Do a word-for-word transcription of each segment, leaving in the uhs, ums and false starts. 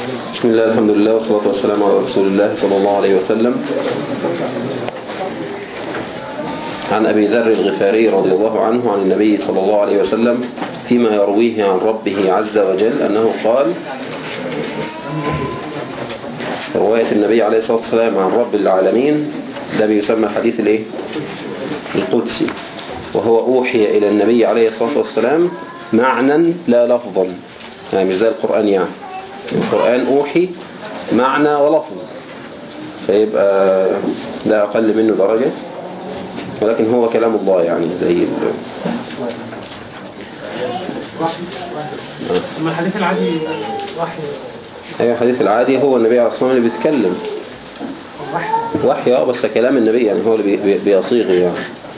بسم الله الحمد لله والصلاة والسلام على رسول الله صلى الله عليه وسلم. عن أبي ذر الغفاري رضي الله عنه عن النبي صلى الله عليه وسلم فيما يرويه عن ربه عز وجل أنه قال، رواية النبي عليه الصلاة والسلام عن رب العالمين ده بيسمى حديث الايه القدسي، وهو أوحي إلى النبي عليه الصلاة والسلام معنى لا لفظا، يعني مش زي القرآن. يعني القرآن أوحي معنى ولفظ، فيبقى لا أقل منه درجة، ولكن هو كلام الله يعني زي ال... أما الحديث العادي وحي. أيوة الحديث العادي هو النبي عليه الصلاة والسلام اللي بيتكلم وحي، اه بس كلام النبي يعني هو اللي بي... بيصيغ يعني.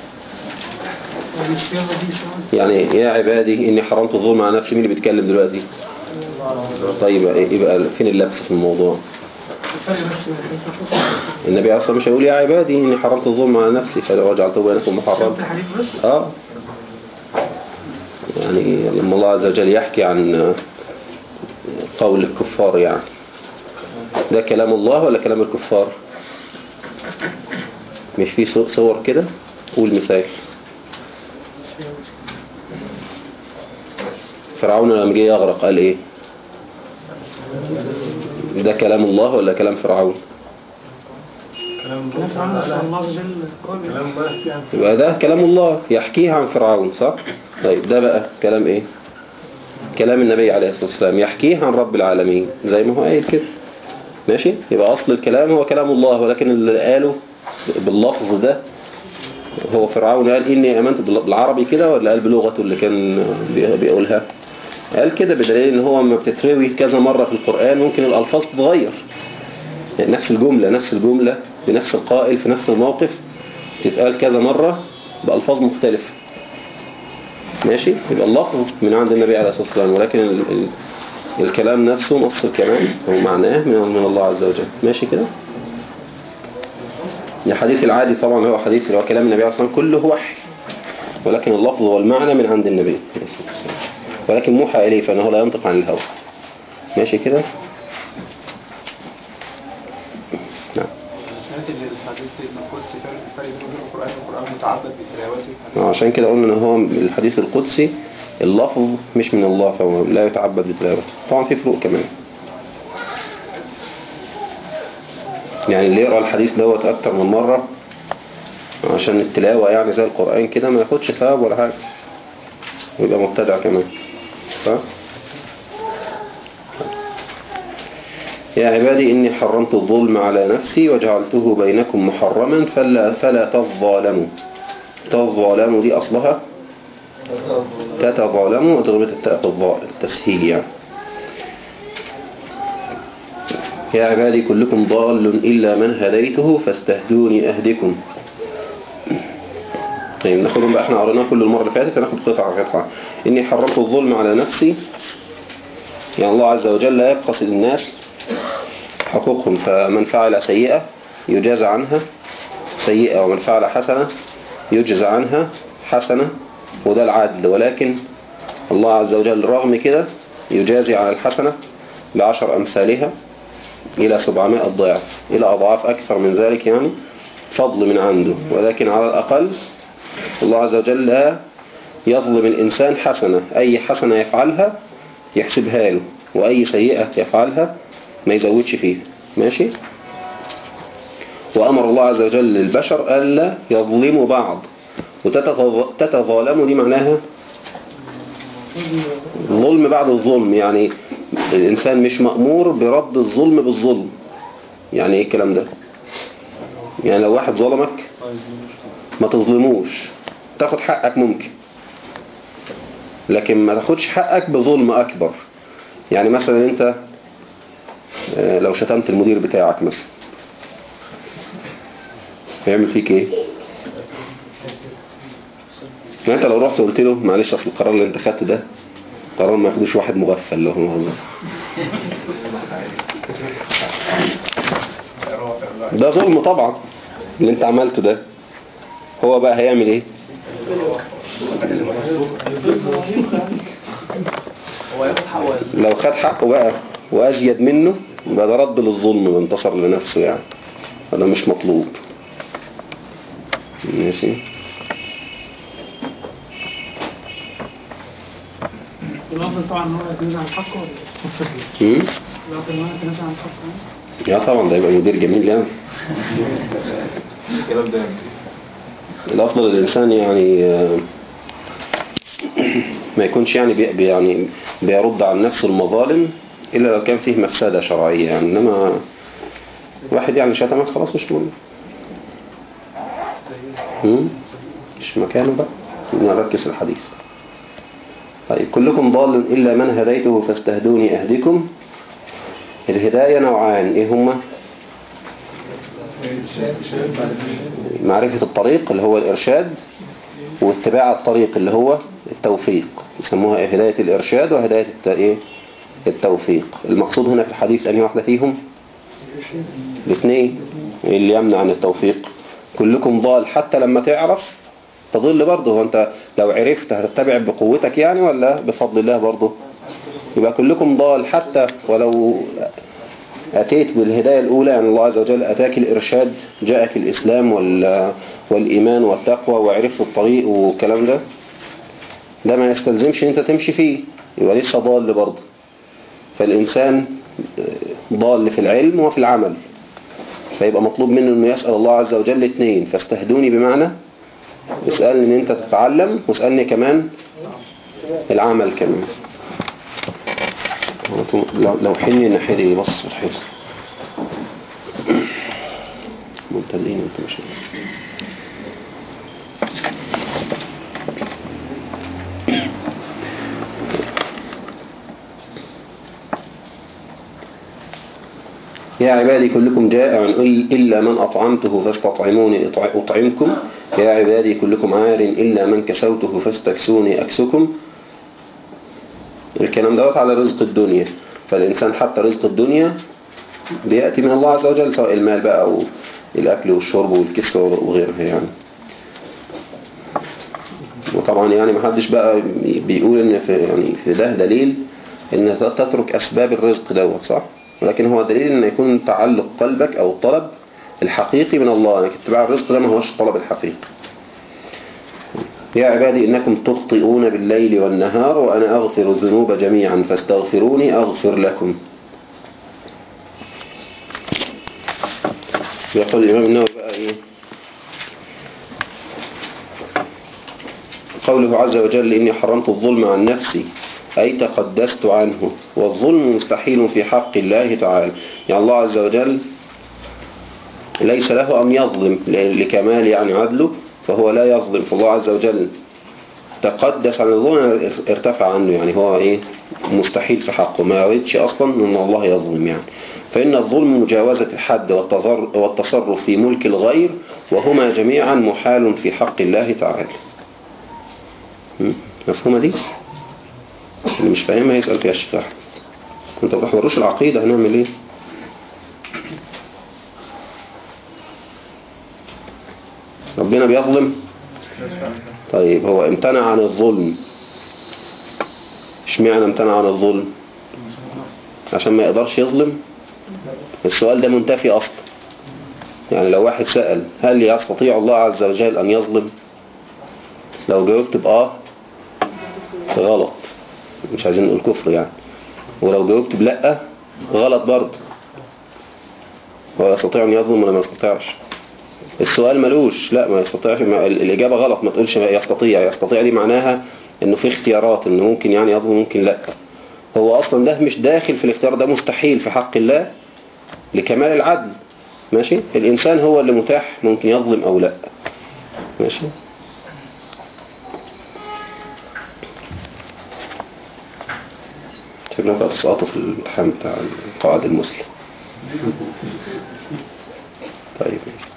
يعني يا عبادي إني حرمت الظلم على نفسي، مين اللي بيتكلم دلوقتي؟ طيب يبقى فين اللبس في الموضوع؟ النبي أصلا مش هيقول يا عبادي إني حرمت الظلم على نفسي فلو جعلته بينكم محرم. اه يعني لما الله عز وجل يحكي عن قول الكفار، يعني ده كلام الله ولا كلام الكفار؟ مش في صور كده؟ قول مثال. فرعون لما جه يغرق قال ايه؟ ده كلام الله ولا كلام فرعون؟ كلام الله عز وجل. يبقى ده كلام الله يحكيه عن فرعون، صح؟ طيب ده بقى كلام ايه؟ كلام النبي عليه الصلاة والسلام يحكيه عن رب العالمين زي ما هو قايل كده، ماشي؟ يبقى أصل الكلام هو كلام الله، ولكن اللي قاله باللفظ ده هو فرعون قال إني آمنت بالعربي كده، ولا قال بلغته اللي كان بيقولها؟ قال كده، بدليل إن هو ما بتتروي كذا مرة في القرآن ممكن الألفاظ تتغير، يعني نفس الجملة نفس الجملة بنفس القائل في نفس الموقف تتقال كذا مرة بألفاظ مختلفة، ماشي؟ يبقى اللفظ من عند النبي عليه الصلاة والسلام، ولكن ال ال الكلام نفسه نص الكلام هو معناه من, من الله عز وجل، ماشي كده؟ الحديث العادي طبعا هو حديث اللي هو كلام النبي عليه الصلاة والسلام كله وحي، ولكن اللفظ والمعنى من عند النبي، ولكن موحى إليه فإنه لا ينطق عن الهوى، ماشي كده؟ نعم. عشان كده قلنا ان هو الحديث القدسي اللفظ مش من الله فهو لا يتعبد بتلاوته. طبعا في فروق كمان، يعني اللي يقرأ الحديث دوت اكتر من مرة عشان التلاوة يعني زي القرآن كده ما ياخدش ثواب ولا حاجة، ويبقى مبتدع كمان، صح؟ يا عبادي إني حرمت الظلم على نفسي وجعلته بينكم محرما فلا, فلا تظالموا. تظالموا دي أصلها تتظالموا وتغمت التاء في الظاء التسهيل يعني. يا عبادي كلكم ضال إلا من هديته فاستهدوني أهدكم. طيب ناخدهم بقى، احنا قريناه كل المرة اللي فاتت، هناخد قطعة قطعة. إني حرمت الظلم على نفسي، يعني الله عز وجل لا يبخس الناس حقوقهم، فمن فعل سيئة يجازى عنها سيئة، ومن فعل حسنة يجزى عنها حسنة، وده العدل. ولكن الله عز وجل رغم كده يجازي على الحسنة بعشر أمثالها إلى سبعمائة ضعف، إلى أضعاف أكثر من ذلك، يعني فضل من عنده. ولكن على الأقل الله عز وجل لا يظلم الإنسان حسنة، أي حسنة يفعلها يحسبها له، وأي سيئة يفعلها ما يزودش فيها، ماشي؟ وأمر الله عز وجل للبشر ألا يظلموا بعض، وتتظالموا دي معناها ظلم بعد الظلم، يعني الإنسان مش مأمور برد الظلم بالظلم. يعني إيه الكلام ده؟ يعني لو واحد ظلمك ما تظلموش، تاخد حقك ممكن، لكن ما تاخدش حقك بظلم أكبر. يعني مثلا أنت لو شتمت المدير بتاعك مثلا هيعمل فيك ايه؟ يعني انت لو رحت وقلت له معلش اصل القرار اللي انت خدته ده قرار ما ياخدوش واحد مغفل اللي هو موظف، ده ظلم طبعا اللي انت عملته ده. هو بقى هيعمل ايه؟ لو خد حقه بقى وأزيد منه يبقى ده رد للظلم وانتصر لنفسه يعني، هذا مش مطلوب. ماشي. الأفضل طبعا هو يتنازع عن حقه ولا ايه؟ الأفضل هو يتنازع عن حقه. يا طبعا ده يبقى مدير جميل يعني. الأفضل الإنسان يعني ما يكونش يعني بي يعني بيرد عن نفسه المظالم إلا لو كان فيه مفسدة شرعية يعني، إنما واحد يعني شتمك خلاص مش مهم، مش مكانه بقى، نركز الحديث. طيب كلكم ضال إلا من هديته فاستهدوني أهدكم. الهداية نوعان، إيه هما؟ معرفة الطريق اللي هو الإرشاد، واتباع الطريق اللي هو التوفيق، يسموها هداية الإرشاد وهداية التوفيق. المقصود هنا في الحديث أنهي واحدة فيهم؟ الاثنين. اللي يمنع عن التوفيق كلكم ضال حتى لما تعرف تضل برضه. وانت لو عرفت هتتبع بقوتك يعني ولا بفضل الله برضه؟ يبقى كلكم ضال حتى ولو أتيت بالهداية الأولى، يعني الله عز وجل أتاك الإرشاد، جاءك الإسلام والإيمان والتقوى وعرفت الطريق والكلام ده، ده ما يستلزمش ان انت تمشي فيه، يبقى لسه ضال برضه. فالإنسان ضال في العلم وفي العمل، فيبقى مطلوب منه انه يسأل الله عز وجل اثنين، فاستهدوني بمعنى اسألني ان انت تتعلم، واسألني كمان العمل كمان. لو حني الناحية دي بص في الحيط ممتلئين انت مش يا عبادي كلكم جائع إلا من أطعمته فاستطعموني أطعمكم. يا عبادي كلكم عار إلا من كسوته فاستكسوني أكسكم. الكلام دوت على رزق الدنيا، فالإنسان حتى رزق الدنيا بيأتي من الله عز وجل، سواء المال بقى أو الأكل والشرب والكسوة وغيرها يعني. وطبعا يعني محدش بقى بيقول إن في يعني في ده دليل إن تترك أسباب الرزق دوت، صح؟ ولكن هو دليل إن يكون تعلق قلبك أو الطلب الحقيقي من الله، يعني اتباع الرزق ده ما هوش الطلب الحقيقي. يا عبادي إنكم تخطئون بالليل والنهار وأنا أغفر الذنوب جميعا فاستغفروني أغفر لكم. يقول الإمام النووي بقى إيه؟ قوله عز وجل إني حرمت الظلم عن نفسي أي تقدست عنه، والظلم مستحيل في حق الله تعالى. يعني الله عز وجل ليس له أن يظلم لكمال يعني عدله، فهو لا يظلم، فالله عز وجل تقدس عن الظلم، ارتفع عنه، يعني هو إيه مستحيل في حقه، ما يريدش أصلا أن الله يظلم يعني. فإن الظلم مجاوزة الحد والتصرف في ملك الغير، وهما جميعا محال في حق الله تعالى. مفهومة دي؟ اللي مش فاهمها يسأل فيها الشيخ أحمد. كنت بتحضروش العقيدة هنعمل ايه؟ ربنا بيظلم؟ طيب هو امتنع عن الظلم، اشمعنى امتنع عن الظلم؟ عشان ما يقدرش يظلم؟ السؤال ده منتفي أصلا. يعني لو واحد سأل هل يستطيع الله عز وجل أن يظلم؟ لو جاوبت بآه غلط، مش عايزين نقول كفر يعني. ولو جاوبت بلأ غلط برضه. هو يستطيع أن يظلم ولا ما يستطيعش؟ السؤال ملوش لا ما يستطيعش، الإجابة غلط، ما تقولش ما يستطيع. يستطيع دي معناها إنه في اختيارات، إنه ممكن يعني يظلم ممكن لأ. هو أصلا ده مش داخل في الاختيار، ده مستحيل في حق الله لكمال العدل. ماشي. الإنسان هو اللي متاح ممكن يظلم أو لأ. ماشي. شكلها بقى تسقطوا في الامتحان بتاع القواعد المسلم. طيب.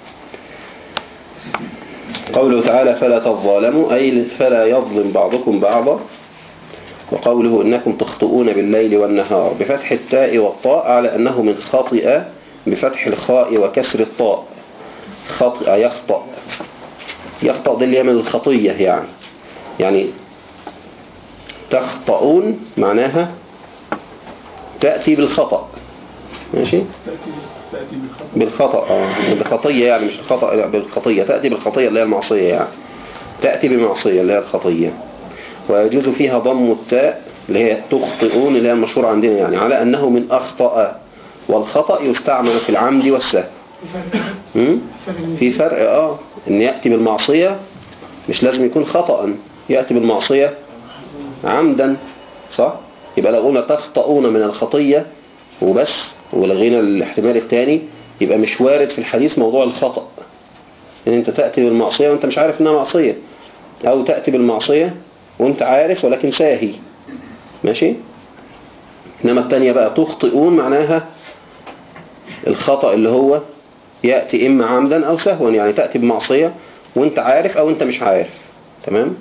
قوله تعالى فلا تظالموا أي فلا يظلم بعضكم بعضا. وقوله إنكم تخطئون بالليل والنهار بفتح التاء والطاء على أنه من خطئ بفتح الخاء وكسر الطاء. خطئ يخطأ، يخطأ دي اللي من الخطية يعني. يعني تخطئون معناها تأتي بالخطأ. ماشي، تأتي تأتي بالخطأ بالخطأ اه بخطية يعني، مش الخطأ، لا بالخطية. تأتي بالخطية اللي هي المعصية يعني، تأتي بمعصية اللي هي الخطية. ويجوز فيها ضم التاء اللي هي تخطئون اللي هي المشهور عندنا يعني، على أنه من أخطأ، والخطأ يستعمل في العمد والسهو. في فرق اه ان يأتي بالمعصية مش لازم يكون خطأ، يأتي بالمعصية عمدا، صح؟ يبقى لو قلنا تخطئون من الخطية وبس ولغينا الاحتمال الثاني، يبقى مش وارد في الحديث موضوع الخطأ، ان انت تأتي بالمعصية وانت مش عارف انها معصية، او تأتي بالمعصية وانت عارف ولكن ساهي. ماشي. انما الثانية بقى تخطئون معناها الخطأ اللي هو يأتي إما عمدا أو سهوا، يعني تأتي بمعصية وانت عارف أو انت مش عارف. تمام.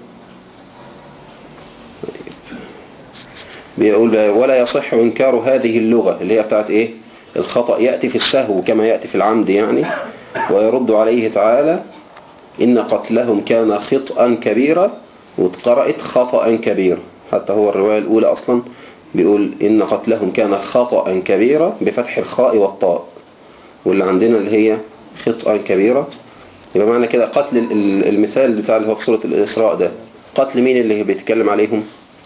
بيقول ولا يصح إنكار هذه اللغة اللي هي بتاعت إيه؟ الخطأ يأتي في السهو كما يأتي في العمد يعني. ويرد عليه تعالى إن قتلهم كان خطأ كبيرا، واتقرأت خطأ كبيرا، حتى هو الرواية الأولى أصلا بيقول إن قتلهم كان خطأ كبيرا بفتح الخاء والطاء، واللي عندنا اللي هي خطأ كبيرة. يبقى معنى كده قتل المثال بتاع اللي هو في سورة الإسراء ده، قتل مين اللي بيتكلم عليهم؟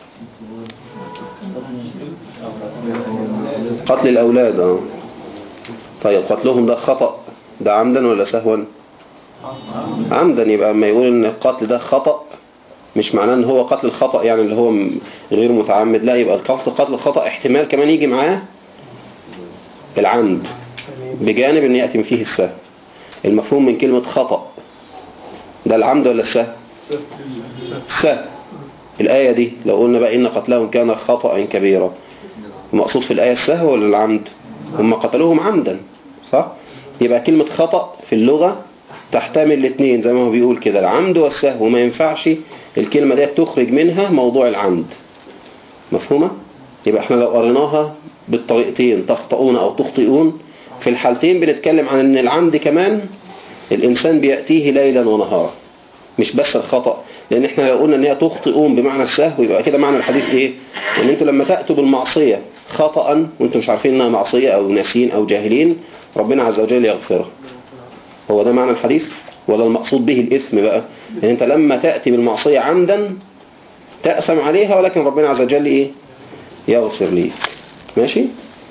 قتل الأولاد. اه طيب قتلهم ده خطأ ده عمدا ولا سهوا؟ عمدا. يبقى اما يقول ان القتل ده خطأ مش معناه ان هو قتل الخطأ يعني اللي هو غير متعمد، لا، يبقى القتل قتل الخطأ احتمال كمان يجي معاه العمد بجانب ان يأتي فيه السهو. المفهوم من كلمة خطأ ده العمد ولا السهو؟ السهو. الآية دي لو قلنا بقى إن قتلهم كان خطأ كبيرا، المقصود في الآية السهو ولا العمد؟ هم قتلوهم عمدا، صح؟ يبقى كلمة خطأ في اللغة تحتمل الاثنين زي ما هو بيقول كده، العمد والسهو، وما ينفعش الكلمة دي تخرج منها موضوع العمد. مفهومة؟ يبقى احنا لو قريناها بالطريقتين تخطئون أو تخطئون، في الحالتين بنتكلم عن ان العمد كمان الإنسان بيأتيه ليلا ونهارا، مش بس الخطأ. لأن احنا لو قلنا ان هي تخطئون بمعنى السهو، يبقى كده معنى الحديث ايه؟ ان انتوا لما تأتوا بالمعصية خطأ وانتوا مش عارفين انها معصية او ناسين او جاهلين، ربنا عز وجل يغفره. هو ده معنى الحديث ولا المقصود به الإثم بقى؟ يعني انت لما تأتي بالمعصية عمدا تأثم عليها، ولكن ربنا عز وجل ايه؟ يغفر ليك. ماشي؟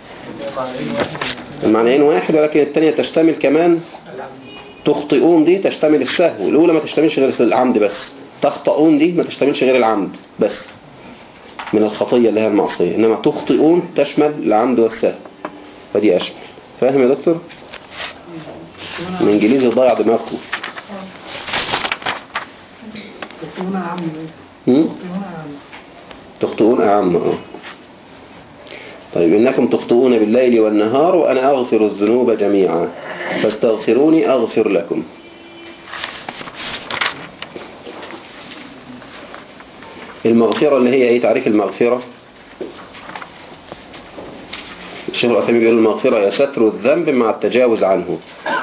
المعنيين واحد، ولكن الثانية تشتمل كمان. تخطئون دي تشتمل السهو، الأولى ما تشتملش غير العمد بس، تخطئون دي ما تشتملش غير العمد بس من الخطية اللي هي المعصية، إنما تخطئون تشمل العمد والسهو، فدي أشمل. فاهم يا دكتور؟ الإنجليزي ضيع دماغكم. تخطئون أعم. تخطئون أعم. اه طيب إنكم تخطئون بالليل والنهار وأنا أغفر الذنوب جميعا فاستغفروني أغفر لكم. المغفرة اللي هي ايه؟ تعريف المغفرة الشيخ العثيمين بيقول المغفرة هي ستر الذنب مع التجاوز عنه.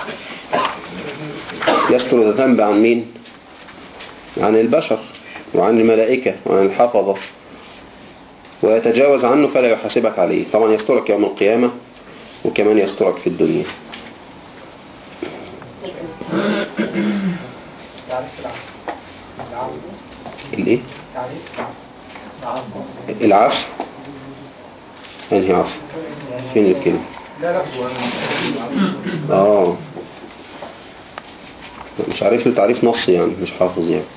يستر الذنب عن مين؟ عن البشر وعن الملائكة وعن الحفظة، ويتجاوز عنه فلا يحاسبك عليه. طبعا يسترك يوم القيامة وكمان يسترك في الدنيا. الايه؟ العفو. انهي عفو؟ فين الكلمة؟ اه مش عارف له تعريف نصي يعني، مش حافظ يعني.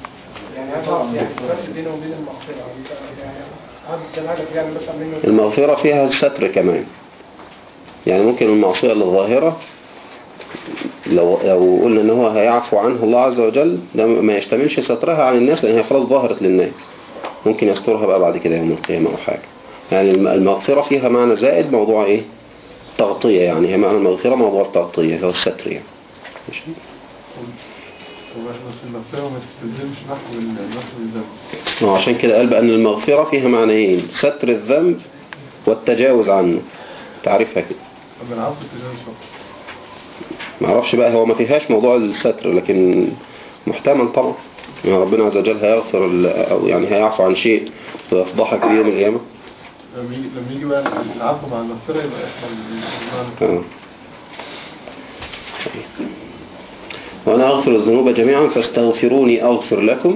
المغفرة فيها الستر كمان، يعني ممكن المعصية الظاهرة لو لو قلنا ان هو هيعفو عنه الله عز وجل، ده ما يشتملش سترها عن الناس لان هي خلاص ظهرت للناس، ممكن يسترها بقى بعد كده يوم القيامة او حاجة. يعني المغفرة فيها معنى زائد، موضوع ايه؟ تغطية. يعني هي معنى المغفرة موضوع التغطية، هو الستر يعني. ماشي. وعشان كده قال بأن المغفرة فيها معنيين، ستر الذنب والتجاوز عنه. تعرفها كده؟ ما اعرفش بقى، هو ما فيهاش موضوع الستر لكن محتمل طبعا. يعني ربنا عز وجل هيغفر او يعني هيعفو عن شيء ويفضحك في يوم القيامة. لما يجي لما يجي بقى العفو مع المغفرة يبقى احنا آه. وأنا أغفر الذنوب جميعا فاستغفروني أغفر لكم.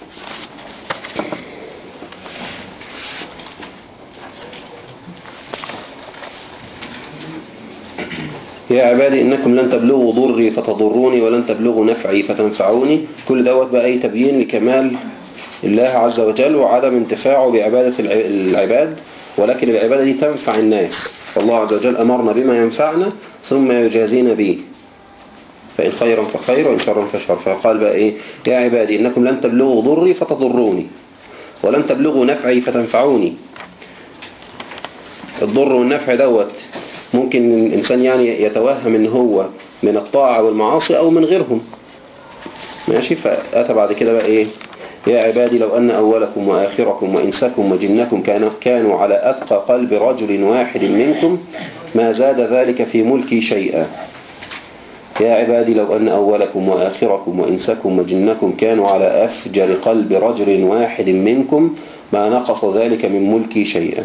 يا عبادي إنكم لن تبلغوا ضري فتضروني ولن تبلغوا نفعي فتنفعوني. كل دوت بقى أي تبيين لكمال الله عز وجل وعدم انتفاعه بعبادة العباد، ولكن العبادة دي تنفع الناس، فالله عز وجل أمرنا بما ينفعنا ثم يجازينا به، فإن خيرا فخير وإن شرا فشر. فقال بقى إيه؟ يا عبادي إنكم لن تبلغوا ضري فتضروني ولن تبلغوا نفعي فتنفعوني. الضر والنفع دوت ممكن الإنسان يعني يتوهم إن هو من الطاعة والمعاصي أو من غيرهم، ماشي. فأتى بعد كده بقى إيه؟ يا عبادي لو أن أولكم وآخركم وإنسكم وجنكم كانوا على أتقى قلب رجل واحد منكم ما زاد ذلك في ملكي شيئا. يا عبادي لو أن أولكم وآخركم وإنسكم وجنكم كانوا على أفجر قلب رجل واحد منكم ما نقص ذلك من ملكي شيئا.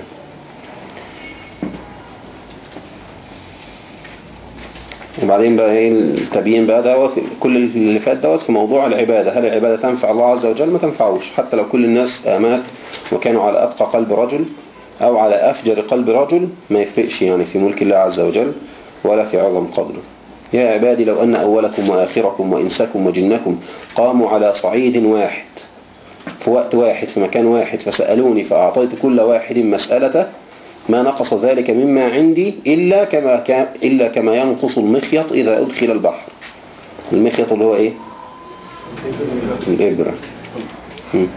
وبعدين بقى ايه التبيين بقى دوت، كل اللي فات دوت في موضوع العبادة. هل العبادة تنفع الله عز وجل؟ ما تنفعوش، حتى لو كل الناس آمنت وكانوا على أتقى قلب رجل أو على أفجر قلب رجل، ما يفرقش يعني في ملك الله عز وجل ولا في عظم قدره. يا عبادي لو أن أولكم وآخركم وإنسكم وجنكم قاموا على صعيد واحد في وقت واحد في مكان واحد فسألوني فأعطيت كل واحد مسألته ما نقص ذلك مما عندي إلا كما كان إلا كما ينقص المخيط إذا أدخل البحر. المخيط اللي هو إيه؟ الإبرة. ينقص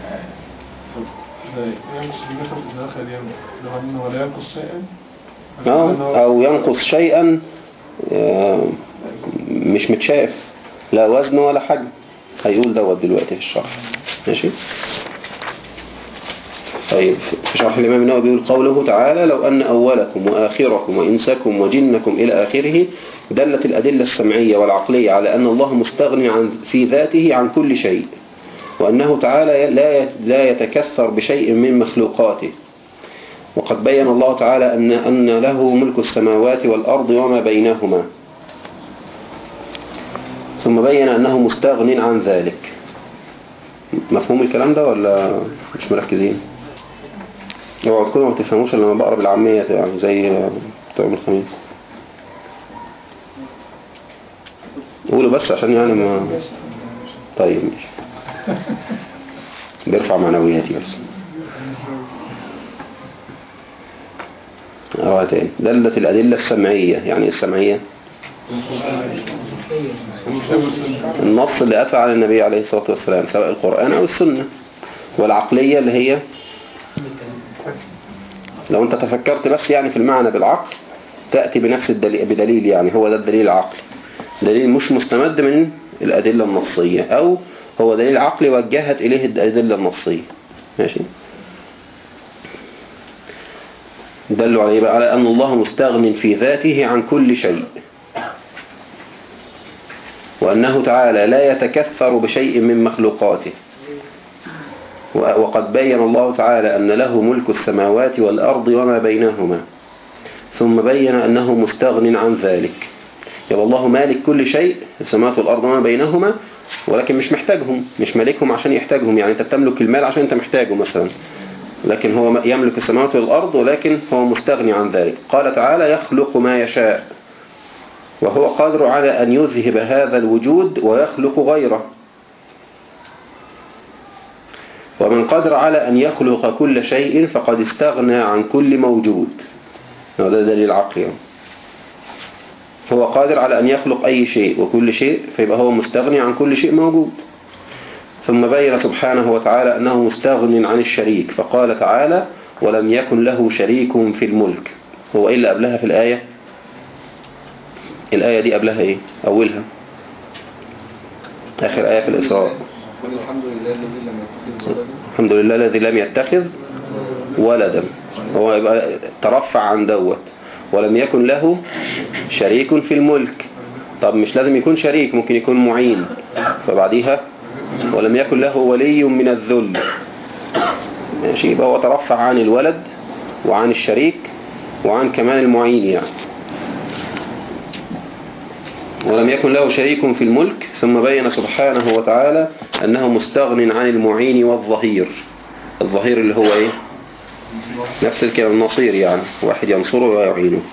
المخيط إذا أدخل البحر ولا ينقص شيئا أو ينقص شيئا مش متشاف لا وزن ولا حجم، هيقول دوت دلوقتي في الشرح، ماشي. طيب في شرح الإمام النووي بيقول قوله تعالى لو أن أولكم وآخركم وإنسكم وجنكم إلى آخره دلت الأدلة السمعية والعقلية على أن الله مستغني عن في ذاته عن كل شيء، وأنه تعالى لا لا يتكثر بشيء من مخلوقاته. وقد بين الله تعالى أن أن له ملك السماوات والأرض وما بينهما، ثم بين أنه مستغن عن ذلك. مفهوم الكلام ده ولا مش مركزين؟ اوعوا تكونوا ما تفهموش لما بقرا بالعامية يعني زي بتوع يوم الخميس. قولوا بس عشان يعني ما طيب ماشي بيرفع معنوياتي بس. اقرا تاني. دلت الأدلة السمعية. يعني السمعية النص اللي أتى على النبي عليه الصلاة والسلام سواء القرآن أو السنة، والعقلية اللي هي لو أنت تفكرت بس يعني في المعنى بالعقل تأتي بنفس الدليل بدليل، يعني هو ده الدليل العقلي، دليل مش مستمد من الأدلة النصية، أو هو دليل عقلي وجهت إليه الأدلة النصية، ماشي. دلوا عليه بقى على أن الله مستغن في ذاته عن كل شيء، وأنه تعالى لا يتكثر بشيء من مخلوقاته. وقد بين الله تعالى أن له ملك السماوات والأرض وما بينهما، ثم بين أنه مستغن عن ذلك. يبقى الله مالك كل شيء، السماوات والأرض وما بينهما، ولكن مش محتاجهم، مش مالكهم عشان يحتاجهم. يعني أنت بتملك المال عشان أنت محتاجه مثلا، لكن هو يملك السماوات والأرض ولكن هو مستغني عن ذلك. قال تعالى يخلق ما يشاء، وهو قادر على أن يذهب هذا الوجود ويخلق غيره. ومن قدر على أن يخلق كل شيء فقد استغنى عن كل موجود. هذا دليل عقلي. هو قادر على أن يخلق أي شيء وكل شيء، فيبقى هو مستغني عن كل شيء موجود. ثم بين سبحانه وتعالى أنه مستغن عن الشريك، فقال تعالى ولم يكن له شريك في الملك. هو إيه اللي قبلها في الآية؟ الآية دي قبلها إيه؟ أولها آخر آية في الإسراء. الحمد لله الذي لم يتخذ ولدا الحمد لله الذي لم يتخذ ولدا. هو يبقى ترفع عن دوت. ولم يكن له شريك في الملك. طب مش لازم يكون شريك، ممكن يكون معين. فبعديها ولم يكن له ولي من الذل، ماشي. يبقى هو ترفع عن الولد وعن الشريك وعن كمان المعين يعني. ولم يكن له شريك في الملك، ثم بين سبحانه وتعالى أنه مستغن عن المعين والظهير. الظهير اللي هو إيه؟ نفس الكلام، النصير يعني، واحد ينصره ويعينه.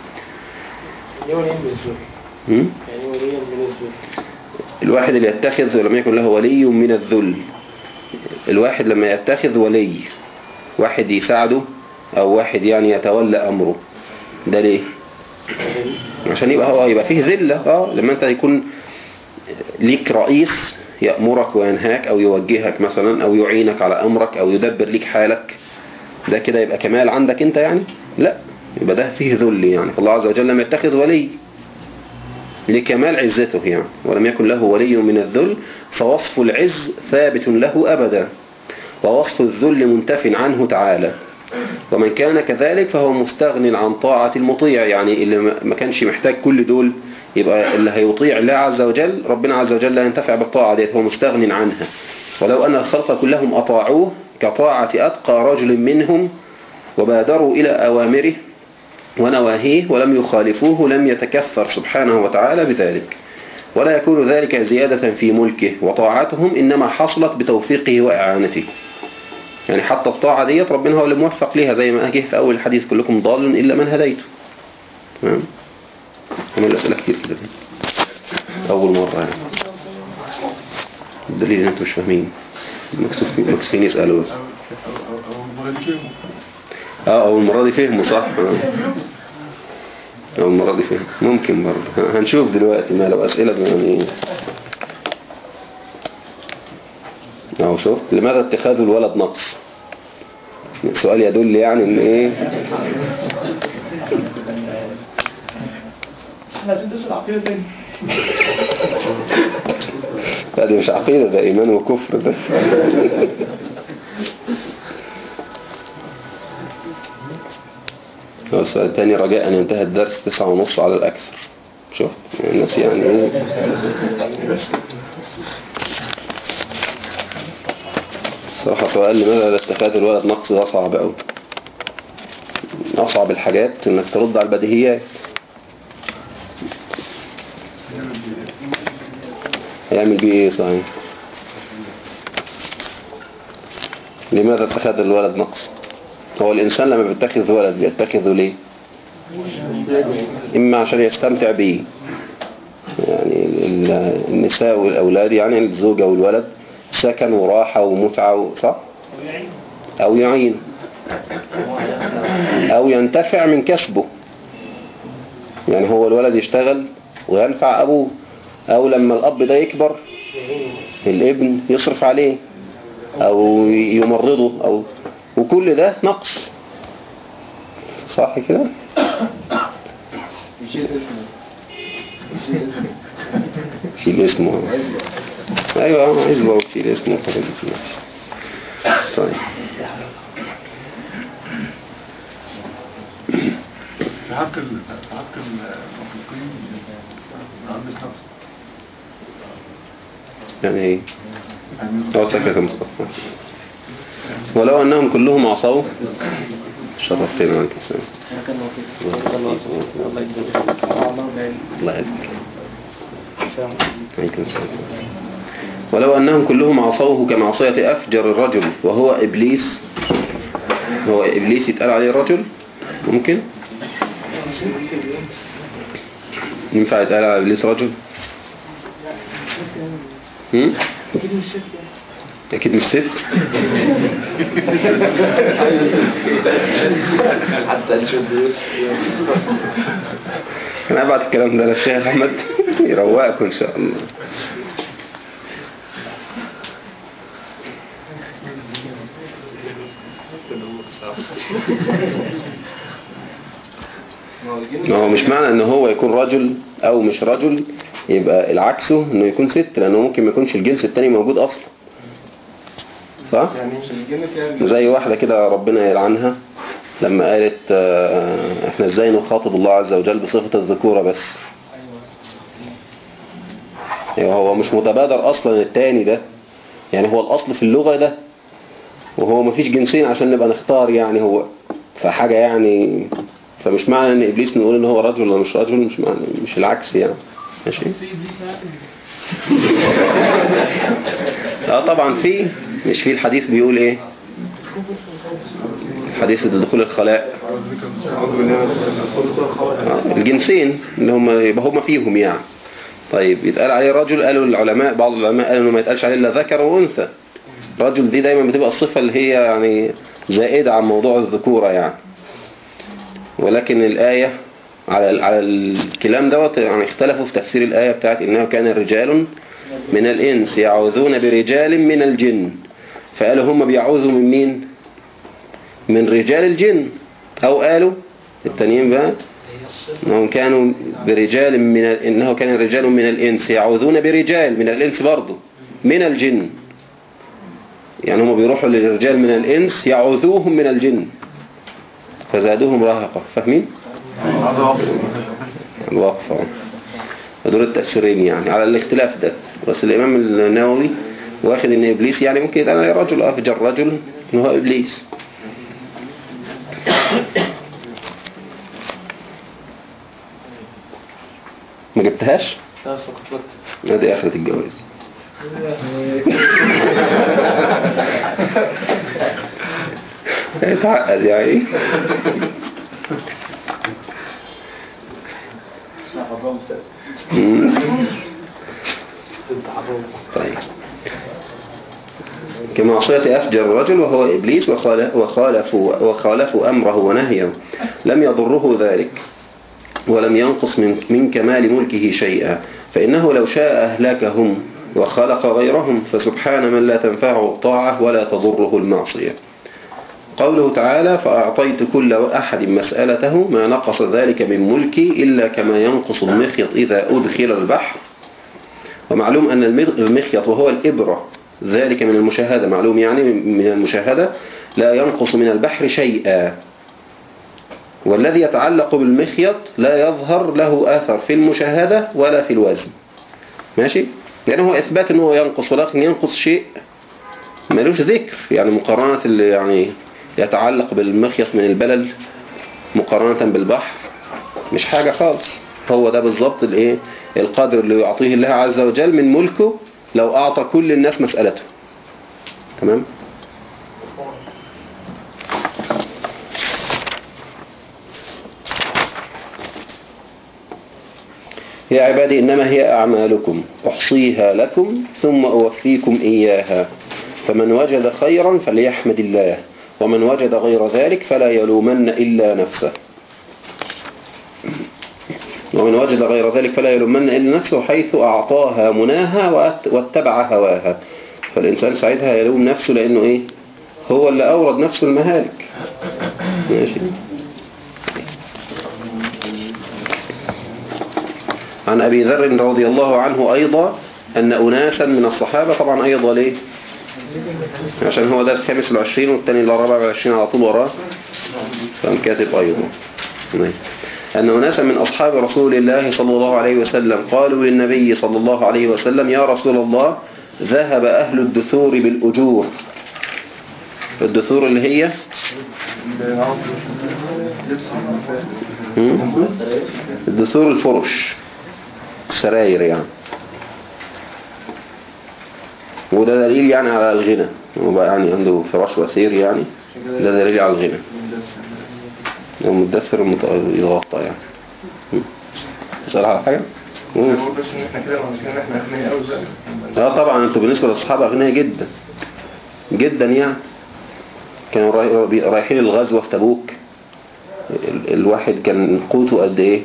يعني وليا من الذل، الواحد اللي يتخذ ولم يكن له ولي من الذل. الواحد لما يتخذ ولي، واحد يساعده أو واحد يعني يتولى أمره، ده ليه؟ عشان يبقى هو يبقى فيه ذلة. اه لما انت يكون ليك رئيس يأمرك وينهاك او يوجهك مثلا او يعينك على امرك او يدبر ليك حالك، ده كده يبقى كمال عندك انت يعني؟ لا، يبقى ده فيه ذل يعني. فالله عز وجل لم يتخذ ولي لكمال عزته يعني، ولم يكن له ولي من الذل، فوصف العز ثابت له أبدا، ووصف الذل منتف عنه تعالى. ومن كان كذلك فهو مستغن عن طاعة المطيع، يعني اللي ما كانش محتاج كل دول، يبقى اللي هيطيع الله عز وجل، ربنا عز وجل لا ينتفع بالطاعة ديت، هو مستغن عنها. ولو أن الخلق كلهم أطاعوه كطاعة أتقى رجل منهم وبادروا إلى أوامره ونواهيه ولم يخالفوه لم يتكثر سبحانه وتعالى بذلك، ولا يكون ذلك زيادة في ملكه، وطاعتهم إنما حصلت بتوفيقه وإعانته. يعني حتى الطاعة ديت ربنا هو اللي موفق ليها، زي ما أجه في أول الحديث كلكم ضال إلا من هديته. تمام؟ عمل أسئلة كتير كده أول مرة يعني. الدليل إن أنتم مش فاهمين، مكسفين يسألوا بس. اه أول مرة دي فهموا صح. أول مرة دي فهم ممكن برضه، هنشوف دلوقتي ما لو أسئلة يعني. اهو شوف، لماذا اتخاذ الولد نقص؟ سؤال يدل يعني ان ايه. احنا عايزين ندرس العقيدة تاني. لا دي مش عقيدة، ده ايمان وكفر ده. السؤال الثاني، رجاء ان ينتهي الدرس تسعة ونص على الاكثر. شوف يعني الناس يعني ايه. صراحة سؤال لماذا اتخاذ الولد نقص ده صعب قوي. أصعب الحاجات إنك ترد على البديهيات. هيعمل بيه إيه صحيح؟ لماذا اتخاذ الولد نقص؟ هو الإنسان لما بيتخذ ولد بيتخذه ليه؟ إما عشان يستمتع بيه، يعني النساء والأولاد يعني الزوجة والولد سكن وراحة ومتعة، صح؟ أو يعين أو ينتفع من كسبه، يعني هو الولد يشتغل وينفع أبوه، أو لما الأب ده يكبر الابن يصرف عليه أو يمرضه، أو وكل ده نقص، صح كده؟ يشيل اسمه يشيل اسمه ايوه عايزه وشيل اسمه طبعا. طيب في حق ال في حق المخلوقين عند الحبس يعني ايه؟ هو شكلك يا مصطفى. ولو انهم كلهم عصوا شرفتنا عليك السلام. الله يهديك. عليكم السلام. ولو أنهم كلهم عصوه كمعصية أفجر الرجل وهو إبليس. هو إبليس يتقال عليه الرجل؟ ممكن؟ ينفع يتقال على إبليس رجل؟ هم؟ أكيد مش ست. حتى نشد يوسف. أنا أبعت الكلام ده للشيخ أحمد يروقكم إن شاء الله. ما هو مش معنى ان هو يكون رجل او مش رجل يبقى العكسه انه يكون ست، لانه ممكن ما يكونش الجنس التاني موجود اصلا، صح؟ يعني مش الجنس يعني زي واحدة كده ربنا يلعنها لما قالت احنا ازاي نخاطب الله عز وجل بصفة الذكورة بس. يعني هو مش متبادر اصلا التاني ده، يعني هو الاصل في اللغة ده، وهو مفيش جنسين عشان نبقى نختار يعني. هو فحاجة يعني، فمش معنى ان ابليس نقول ان هو رجل ولا مش رجل، مش معنى مش العكس يعني. ماشي. اه طبعا في، مش في الحديث بيقول ايه، حديث دخول الخلاء آه الجنسين اللي هم يبقى هم فيهم يعني. طيب يتقال عليه رجل، قالوا العلماء بعض العلماء قالوا انه ما يتقالش عليه الا ذكر وانثى. رجل دي دايما بتبقى الصفة اللي هي يعني زائدة عن موضوع الذكورة يعني. ولكن الآية على على الكلام دوت يعني اختلفوا في تفسير الآية بتاعت إنه كان رجال من الإنس يعوذون برجال من الجن، فقالوا هم بيعوذوا من مين؟ من رجال الجن. أو قالوا التانيين بقى إنهم كانوا برجال من ال... إنه كان رجال من الإنس يعوذون برجال من الإنس برضو من الجن، يعني هم بيروحوا للرجال من الإنس يعوذوهم من الجن فزادوهم رهقة. فاهمين؟ الوقفة دول التفسيرين يعني على الاختلاف ده. بس الإمام النووي واخد إن إبليس يعني ممكن يتقال عليه رجل أفجر رجل إنه هو إبليس. ما جبتهاش؟ لا سقط بكتب. هذه آخرة الجواز. اتعقد يعني. طيب كمعصية أفجر الرجل وهو إبليس وخالفوا وخالفوا أمره ونهيه لم يضره ذلك ولم ينقص من, من كمال ملكه شيئا، فإنه لو شاء أهلكهم وخلق غيرهم، فسبحان من لا تنفعه الطاعة ولا تضره المعصية. قوله تعالى فأعطيت كل أحد مسألته ما نقص ذلك من ملكي إلا كما ينقص المخيط إذا أدخل البحر. ومعلوم أن المخيط وهو الإبرة ذلك من المشاهدة، معلوم يعني من المشاهدة لا ينقص من البحر شيئا، والذي يتعلق بالمخيط لا يظهر له آثر في المشاهدة ولا في الوزن. ماشي؟ يعني هو إثبات أنه ينقص، ولكن ينقص شيء ملوش ذكر، يعني مقارنة اللي يعني يتعلق بالمخيط من البلل مقارنة بالبحر مش حاجة خالص. هو ده بالضبط الايه القدر اللي يعطيه الله عز وجل من ملكه لو أعطى كل الناس مسألته. تمام؟ يا عبادي إنما هي أعمالكم أحصيها لكم ثم أوفيكم إياها، فمن وجد خيرا فليحمد الله، ومن وجد غير ذلك فلا يلومن إلا نفسه. ومن وجد غير ذلك فلا يلومن إلا نفسه حيث أعطاها مناها واتبع هواها. فالإنسان ساعتها يلوم نفسه لأنه إيه؟ هو اللي أورد نفسه المهالك. ماشي. عن أبي ذر رضي الله عنه أيضا أن أناسا من الصحابة، طبعا أيضا ليه؟ عشان هو ده الخامس والعشرين والثاني الرابع والعشرين على طول وراه، كان كاتب أيضا. أن أناسا من أصحاب رسول الله صلى الله عليه وسلم قالوا للنبي صلى الله عليه وسلم يا رسول الله ذهب أهل الدثور بالأجور. الدثور اللي هي الدثور الفرش السراير يعني، وده دليل يعني على الغنى، وبقى يعني عنده فراش وثير يعني، ده دليل على الغنى. لو مدثر يتغطى يعني. اسأل على حاجة؟ اه طبعا انتوا بالنسبة للصحابة اغنياء جدا جدا يعني. كانوا رايحين الغزوة في تبوك، الواحد كان قوته قد ايه؟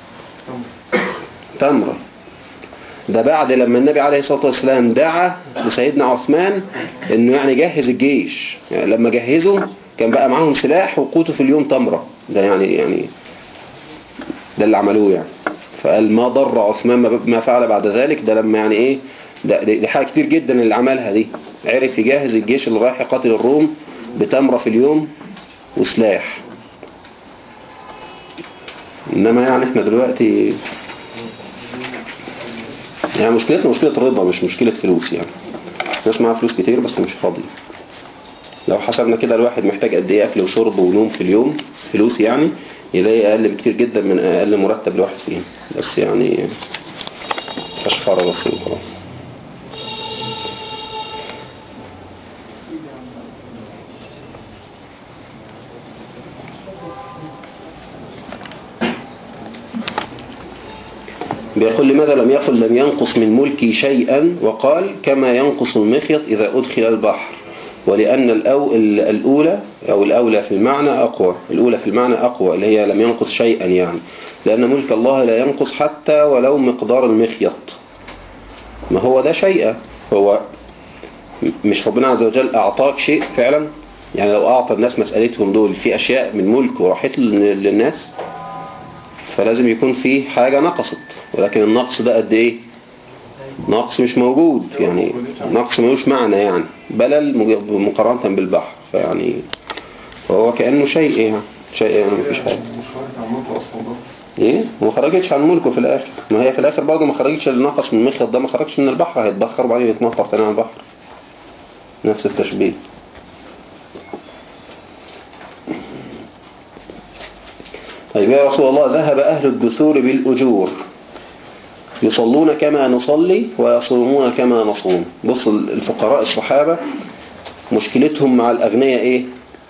تمرة. ده بعد لما النبي عليه الصلاة والسلام دعا لسيدنا عثمان انه يعني جهز الجيش، يعني لما جهزوا كان بقى معاهم سلاح وقوته في اليوم تمرة. ده يعني يعني ده اللي عملوه يعني. فقال ما ضر عثمان ما فعل بعد ذلك. ده لما يعني ايه ده دي حاجة كتير جدا اللي عملها دي، عرف يجهز الجيش اللي رايح يقاتل الروم بتمرة في اليوم وسلاح. انما يعني احنا دلوقتي يعني مشكلتنا مشكلة رضا مش مشكلة فلوس يعني. ناس معاها فلوس كتير بس مش فاضي. لو حسبنا كده الواحد محتاج قد ايه اكل وشرب ونوم في اليوم فلوس يعني، يلاقي اقل بكتير جدا من اقل مرتب الواحد فيهم. بس يعني اشفره بس خلاص. بيقول لماذا لم يقل لم ينقص من ملكي شيئا، وقال كما ينقص المخيط إذا أدخل البحر، ولأن الأو الأولى أو الأولى في المعنى أقوى، الأولى في المعنى أقوى اللي هي لم ينقص شيئا يعني، لأن ملك الله لا ينقص حتى ولو مقدار المخيط. ما هو ده شيء، هو مش ربنا عز وجل أعطاك شيء فعلا يعني؟ لو أعطى الناس مسألتهم دول في أشياء من ملك وراحت للناس، فلازم يكون في حاجة نقصت، ولكن النقص ده قد ايه؟ نقص مش موجود يعني، نقص ملوش معنى يعني، بلل مقارنة بالبحر، فيعني فهو كأنه شيء يعني، شيء يعني مفيش حاجة. ايه؟ ما خرجتش عن ملكه في الاخر، ما هي في الاخر برضه ما خرجتش اللي نقص من المخيط ده، ما خرجش من البحر، هيتبخر وبعدين يتمطر تاني على البحر، نفس التشبيه. طيب يا رسول الله ذهب أهل الدثور بالأجور يصلون كما نصلي ويصومون كما نصوم. بص الفقراء الصحابة مشكلتهم مع الأغنياء إيه؟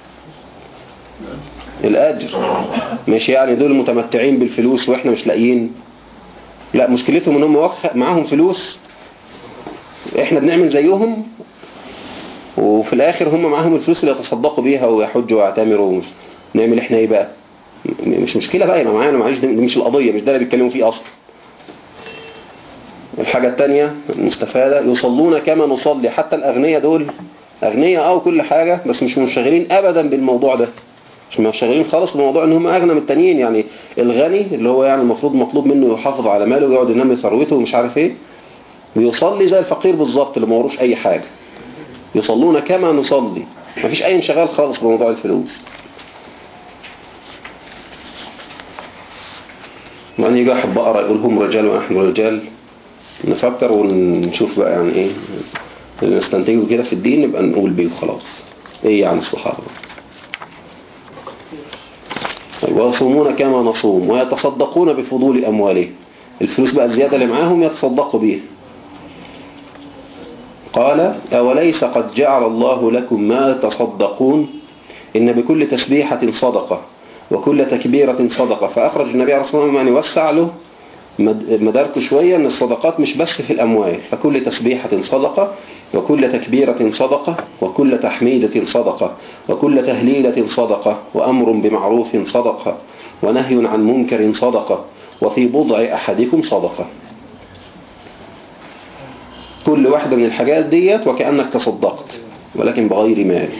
الأجر. مش يعني دول متمتعين بالفلوس وإحنا مش لاقيين، لا، مشكلتهم إنهم وخ... معاهم فلوس إحنا بنعمل زيهم، وفي الآخر هم معاهم الفلوس اللي يتصدقوا بيها ويحجوا ويعتمروا. نعمل إحنا إيه بقى؟ مش مشكلة بقى يبقى معانا معيش، دي مش القضية، مش ده اللي بيتكلموا فيه أصلا. الحاجة التانية المستفادة يصلون كما نصلي، حتى الأغنياء دول أغنياء أو كل حاجة، بس مش منشغلين أبدا بالموضوع ده، مش منشغلين خالص بالموضوع إن هم أغنى من التانيين. يعني الغني اللي هو يعني المفروض مطلوب منه يحافظ على ماله ويقعد ينمي ثروته ومش عارف إيه، ويصلي زي الفقير بالظبط اللي ما وروش أي حاجة. يصلون كما نصلي، مفيش أي انشغال خالص بموضوع الفلوس. وأن يجي واحد بقرة يقول هم رجال ونحن رجال، نفكر ونشوف بقى يعني ايه اللي نستنتجه كده في الدين، نبقى نقول بيه وخلاص. ايه يعني الصحابة؟ ويصومون كما نصوم ويتصدقون بفضول أموالهم، الفلوس بقى الزيادة اللي معاهم يتصدقوا بيها. قال أوليس قد جعل الله لكم ما تصدقون إن بكل تسبيحة صدقة وكل تكبيرة صدقة. فأخرج النبي عليه الصلاة والسلام يعني وسع له مداركه شوية أن الصدقات مش بس في الأموال، فكل تسبيحة صدقة وكل تكبيرة صدقة وكل تحميدة صدقة وكل تهليلة صدقة وأمر بمعروف صدقة ونهي عن منكر صدقة وفي بضع أحدكم صدقة. كل واحدة من الحاجات ديت وكأنك تصدقت ولكن بغير مال.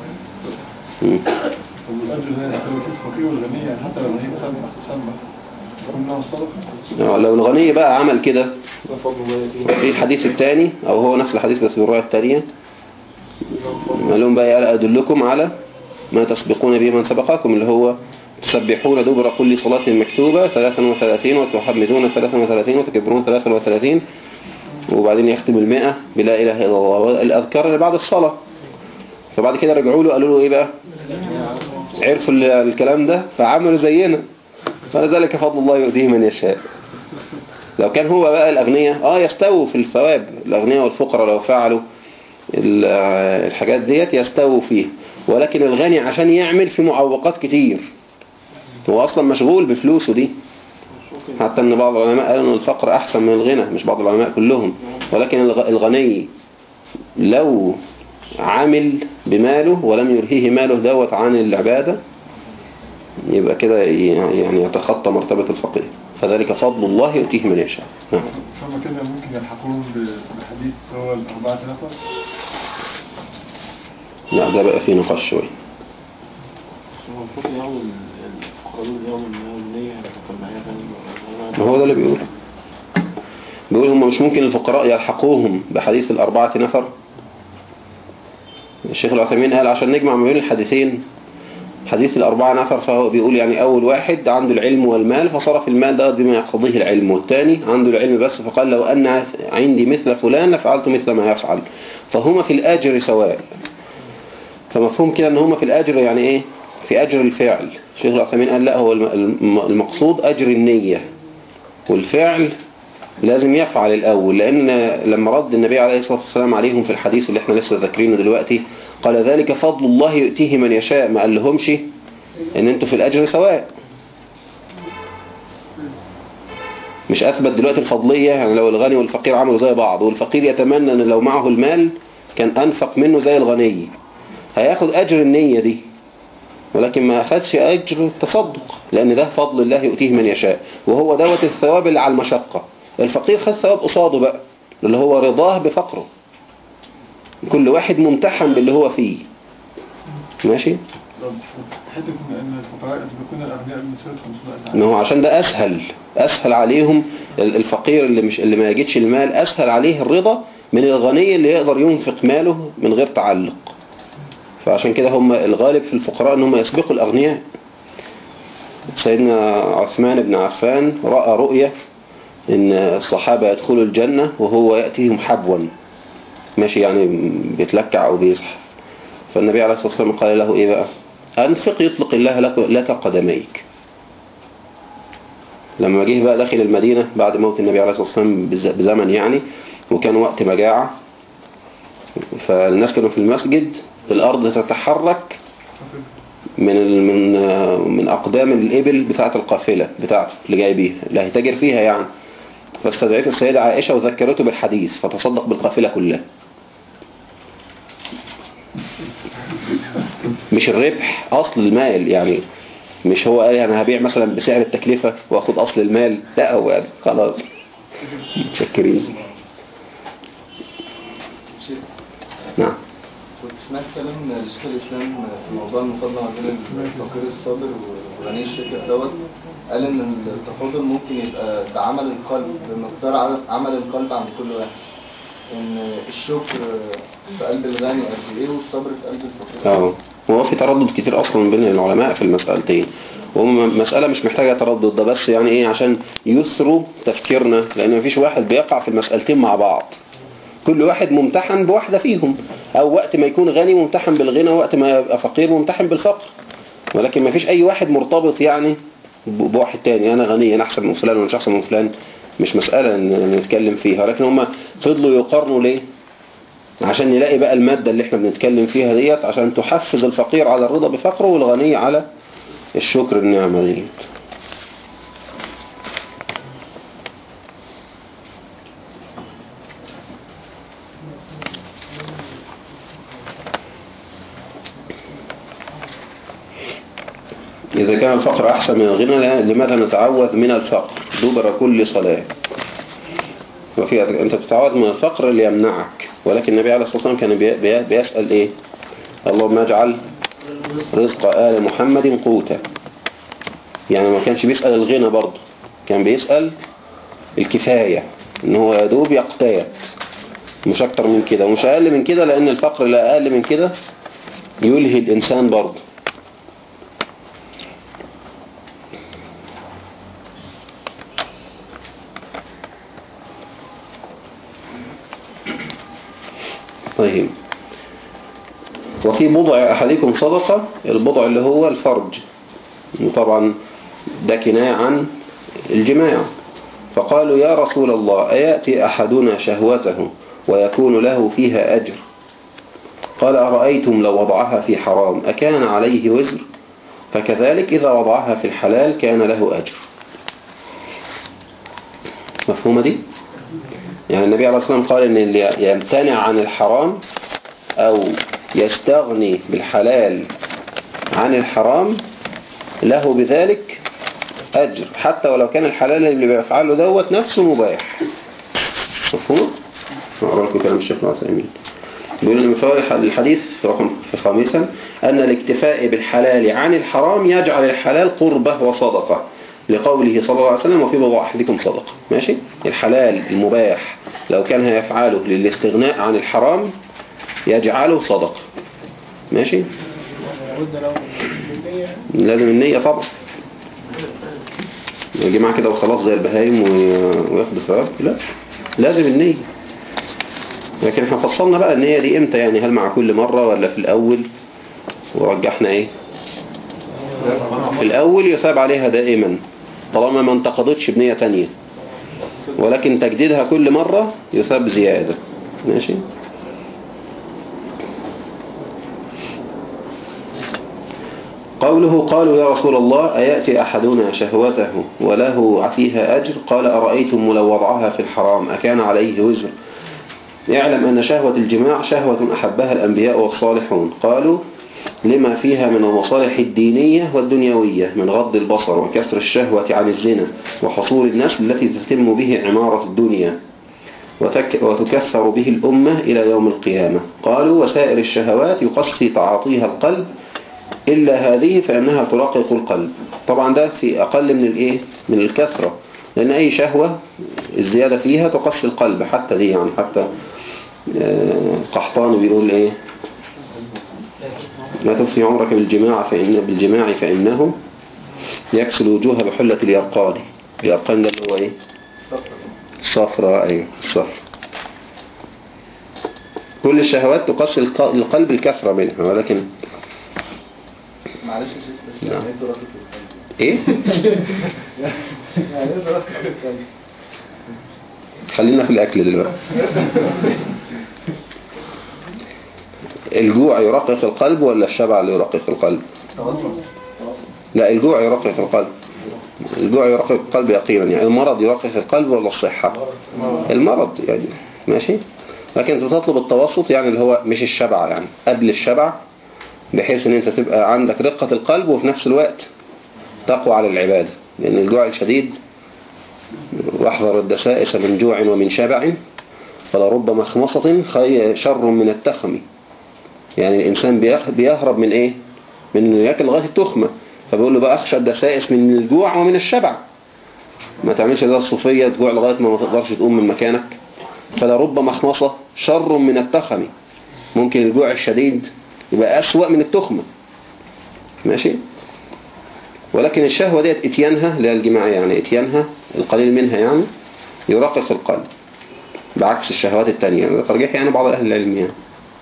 لو الغني بقى عمل كده في الحديث الثاني، او هو نفس الحديث بس بالرواية الثانية، قال لهم بقى يلا أدلكم على ما تسبقون به من سبقكم، اللي هو تسبحون دبر كل صلاة مكتوبة ثلاثا وثلاثين وتحمدون ثلاثا وثلاثين وتكبرون ثلاثا وثلاثين، وبعدين يختم المئة بلا إله إلا الله، الأذكار اللي بعد الصلاة. فبعد كده رجعوا له قالوا له إيه بقى؟ عرفوا الكلام ده فعملوا زينا، فلذلك فضل الله يؤتيه من يشاء. لو كان هو بقى الأغنياء آه يستووا في الثواب، الأغنياء والفقراء لو فعلوا الحاجات ديت يستووا فيه، ولكن الغني عشان يعمل في معوقات كتير، هو أصلا مشغول بفلوسه دي. حتى أن بعض العلماء قالوا أن الفقر أحسن من الغنى، مش بعض العلماء كلهم، ولكن الغني لو عمل بماله ولم يلهيه ماله دوت عن العبادة يبقى كده يعني يتخطى مرتبة الفقير، فذلك فضل الله يؤتيه من يشاء. نعم. فما كده ممكن يلحقون بحديث هو الأربعة نفر؟ لا ده بقى فيه نقاش شوي. ما هو ده اللي بيقول بيقول هم مش ممكن الفقراء يلحقوهم بحديث الأربعة نفر. الشيخ العثيمين قال عشان نجمع ما بين الحديثين، حديث الأربعة نفر فهو بيقول يعني أول واحد عنده العلم والمال فصرف المال ده بما يقتضيه العلم، والثاني عنده العلم بس فقال لو أن عندي مثل فلان لفعلت مثل ما يفعل، فهما في الآجر سواء. فمفهوم كده ان هم في الأجر يعني ايه؟ في أجر الفعل. الشيخ العثيمين قال لا، هو المقصود أجر النية، والفعل لازم يفعل الأول، لأن لما رد النبي عليه الصلاة والسلام عليهم في الحديث اللي احنا لسه ذاكرينه دلوقتي، قال ذلك فضل الله يؤتيه من يشاء، ما قال لهمش ان انتوا في الأجر سواء. مش أثبت دلوقتي الفضلية، يعني لو الغني والفقير عملوا زي بعض، والفقير يتمنى ان لو معه المال كان أنفق منه زي الغني، هياخد أجر النية دي، ولكن ما أخدش أجر التصدق، لأن ده فضل الله يؤتيه من يشاء، وهو دوت الثواب اللي على المشقة. الفقير خد ثواب قصاده بقى، اللي هو رضاه بفقره. كل واحد ممتحن باللي هو فيه. ماشي؟ حتة ان الفقراء يسبقون الأغنياء بمسيرة خمسمائة عام، ما هو عشان ده أسهل أسهل عليهم. الفقير اللي مش اللي ما يجدش المال أسهل عليه الرضا من الغني اللي يقدر ينفق ماله من غير تعلق. فعشان كده هم الغالب في الفقراء ان هم يسبقوا الأغنياء. سيدنا عثمان بن عفان رأى رؤية ان الصحابة يدخلوا الجنة وهو يأتيهم حبوا، ماشي يعني بيتلكع او بيزحف. فالنبي عليه الصلاة والسلام قال له ايه بقى؟ أنفق يطلق الله لك, لك قدميك. لما جه بقى داخل المدينة بعد موت النبي عليه الصلاة والسلام بزمن يعني، وكان وقت مجاعة، فالناس كانوا في المسجد الأرض تتحرك من من من أقدام الإبل بتاعة القافلة بتاعته اللي جاي بيها اللي هيتاجر فيها يعني. فاستدعيته السيدة عائشة وذكرته بالحديث فتصدق بالقافلة كلها. مش الربح، أصل المال يعني. مش هو قال أنا هبيع مثلا بسعر التكلفة وأخد أصل المال، لا هو يعني خلاص متشكرين. نعم. كنت سمعت كلام لشيخ الإسلام في موضوع المقارنة ما بين الفقير الصابر وغني الشاكر دوت. قال إن التفاضل ممكن يبقى بعمل القلب، بمقدار عمل القلب عند كل واحد. إن الشكر في قلب الغني قد إيه والصبر في قلب الفقير. اه هو في تردد كتير أصلا بين العلماء في المسألتين، وهم مسألة مش محتاجة تردد، ده بس يعني إيه عشان يثروا تفكيرنا، لأن مفيش واحد بيقع في المسألتين مع بعض. كل واحد ممتحن بواحدة فيهم، أو وقت ما يكون غني ممتحن بالغنى، وقت ما يبقى فقير ممتحن بالفقر. ولكن ما فيش أي واحد مرتبط يعني بواحد تاني، أنا غني أنا أحسن من فلان ولا مش أحسن من فلان، مش مسألة نتكلم فيها. لكن هم فضلوا يقارنوا ليه؟ عشان نلاقي بقى المادة اللي احنا بنتكلم فيها ديت، عشان تحفز الفقير على الرضا بفقره والغني على الشكر النعمة ديت. إذا كان الفقر أحسن من الغنى لماذا نتعوذ من الفقر دبر كل صلاة؟ وفي أنت بتتعوذ من الفقر اللي يمنعك، ولكن النبي عليه الصلاة والسلام كان بيسأل إيه؟ اللهم اجعل رزق آل محمد قوتا. يعني ما كانش بيسأل الغنى برضه، كان بيسأل الكفاية، إن هو يدوب يقتات، مش أكتر من كده ومش أقل من كده، لأن الفقر لا أقل من كده يلهي الإنسان برضه. طيب، وفي بضع أحدكم صدقة، البضع اللي هو الفرج، وطبعا ده كناية عن الجماع. فقالوا يا رسول الله أيأتي أحدنا شهوته ويكون له فيها أجر؟ قال أرأيتم لو وضعها في حرام أكان عليه وزر؟ فكذلك إذا وضعها في الحلال كان له أجر. مفهومة دي؟ يعني النبي عليه الصلاة والسلام قال إن اللي يمتنع عن الحرام أو يستغني بالحلال عن الحرام له بذلك أجر، حتى ولو كان الحلال اللي بيفعله دوت نفسه مباح. مفهوم؟ أقرأ لكم كلام الشيخ العثيمين. بيقول إن من فوائد الحديث في رقم في خامسا أن الاكتفاء بالحلال عن الحرام يجعل الحلال قربة وصدقة، لقوله صلى الله عليه وسلم وفي بضع أحدكم صدقة. ماشي؟ الحلال المباح لو كان هيفعله للاستغناء عن الحرام يجعله صدقة. ماشي؟ لازم النية طبعا. يا جماعة كده وخلاص زي البهايم وياخدوا ثواب؟ لا، لازم النية. لكن احنا فصلنا بقى النية دي امتى، يعني هل مع كل مرة ولا في الأول؟ ورجحنا ايه الأول يثاب عليها دائما طالما ما انتقضتش بنية تانية، ولكن تجديدها كل مرة يثاب زيادة. ماشي. قوله قالوا يا رسول الله أيأتي أحدنا شهوته وله فيها أجر؟ قال أرأيتم لو وضعها في الحرام أكان عليه وزر؟ اعلم أن شهوة الجماع شهوة أحبها الأنبياء والصالحون. قالوا لما فيها من المصالح الدينية والدنيوية من غض البصر وكسر الشهوة عن الزنا وحصول النسل التي تتم به عمارة الدنيا وتكثر به الأمة إلى يوم القيامة. قالوا وسائر الشهوات يقسي تعاطيها القلب إلا هذه فإنها ترقق القلب. طبعا ده في أقل من الإيه من الكثرة، لأن أي شهوة الزيادة فيها تقسي القلب، حتى دي يعني حتى قحطاني بيقول إيه ما تفي عمرك بالجماع فإن بالجماع فإنه يكسل وجوه بحلة اليرقان. اليرقان ده هو إيه الصفرة. أيوه الصفرة. كل الشهوات تقسي القلب الكثرة منها، ولكن معلش يا شيخ بس يعني ايه دراسة القلب؟ ايه؟ يعني ايه دراسة القلب؟ خلينا في الأكل دلوقتي. الجوع يرقق القلب ولا الشبع اللي يرقق القلب؟ لا، الجوع يرقق القلب. الجوع يرقق القلب يقينا. يعني المرض يرقق القلب ولا الصحة؟ المرض يعني. ماشي. لكن انت تطلب التوسط، يعني اللي هو مش الشبع، يعني قبل الشبع، بحيث ان انت تبقى عندك رقة القلب وفي نفس الوقت تقوى على العبادة. لأن الجوع الشديد واحذر الدسائس من جوع ومن شبع فلرب مخمصة خير شر من التخم. يعني الإنسان بيهرب من إيه؟ من إنه يأكل لغاية التخمة، فبيقول له بقى أخشى الدسائس من الجوع ومن الشبع. ما تعملش ده الصوفية تجوع لغاية ما ما تقدرش تقوم من مكانك. فلرب مخمصة شر من التخم. ممكن الجوع الشديد يبقى أسوأ من التخمة. ماشي. ولكن الشهوة ديت اتيانها اللي هي الجماعية، يعني اتيانها القليل منها يعني يرقق القلب بعكس الشهوات التانية. ده ترجيح يعني بعض أهل العلم يعني.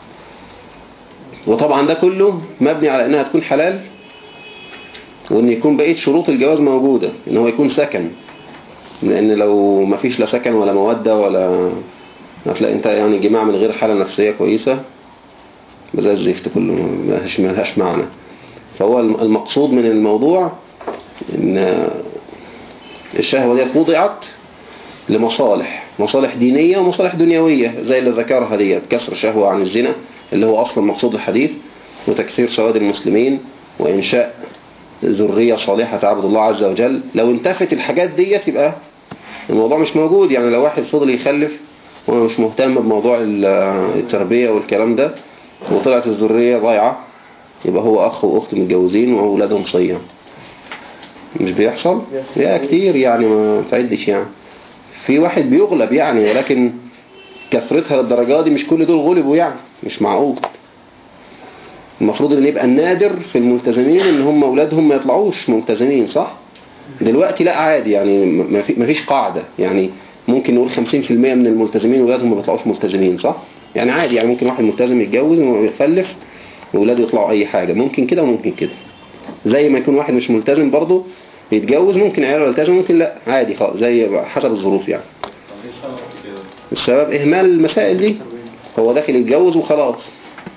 وطبعا ده كله مبني على انها تكون حلال، وان يكون بقية شروط الجواز موجودة، ان هو يكون سكن. لان لو ما فيش لا سكن ولا مودة ولا هتلاقي انت يعني جماع من غير حالة نفسية كويسة زي الزفت كله، ملهاش ملهاش معنى. فهو المقصود من الموضوع ان الشهوة ديت وضعت لمصالح، مصالح دينية ومصالح دنيوية زي اللي ذكرها ديت، كسر شهوة عن الزنا اللي هو أصلا مقصود الحديث، وتكثير سواد المسلمين، وإنشاء ذرية صالحة تعبد الله عز وجل. لو انتفت الحاجات ديت يبقى الموضوع مش موجود. يعني لو واحد فضل يخلف ومش مهتم بموضوع التربية والكلام ده وطلعت الذرية ضايعة، يبقى هو أخ وأخت متجوزين وأولادهم صيام. مش بيحصل؟ يا كتير يعني، ما تعدش يعني. في واحد بيغلب يعني، ولكن كثرتها للدرجة دي مش كل دول غلبوا يعني، مش معقول. المفروض ان يبقى النادر في الملتزمين ان هم اولادهم ما يطلعوش ملتزمين، صح؟ دلوقتي لا عادي يعني، ما فيش قاعدة يعني. ممكن نقول خمسين في المية من الملتزمين اولادهم ما بيطلعوش ملتزمين، صح؟ يعني عادي يعني، ممكن واحد ملتزم يتجوز ويخلف واولاده يطلعوا اي حاجة، ممكن كده وممكن كده. زي ما يكون واحد مش ملتزم برضه يتجوز، ممكن عياله يلتزم ممكن لا، عادي خالص، زي حسب الظروف يعني. السبب إهمال المسائل دي. هو داخل يتجوز وخلاص،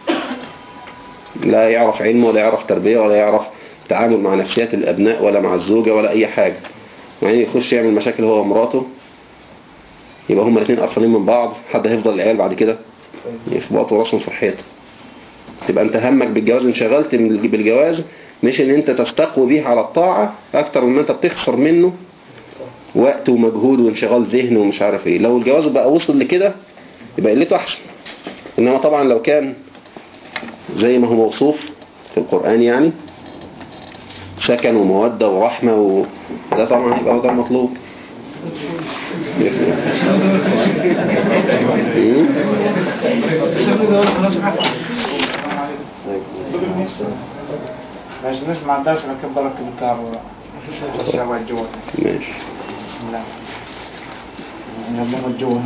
لا يعرف علم ولا يعرف تربية ولا يعرف تعامل مع نفسيات الأبناء ولا مع الزوجة ولا أي حاجة. يعني يخش يعمل مشاكل هو ومراته، يبقى هما الاثنين قرفانين من بعض. حد هيفضل العيال بعد كده يخبطوا راسهم في الحيط. يبقى انت همك بالجواز، انشغلت بالجواز مش ان انت تستقوي بيه على الطاعة اكتر من انت بتخسر منه وقت ومجهود وانشغال ذهن ومش عارف ايه. لو الجواز بقى وصل لكده يبقى قلته احسن. انما طبعا لو كان زي ما هو موصوف في القرآن يعني سكن ومودة ورحمة و... ده طبعا هيبقى هو ده المطلوب. ماشي نسمع درس لكن بركة الكتاب والشعب الجوال. ماشي. بسم الله. نظم الجوال.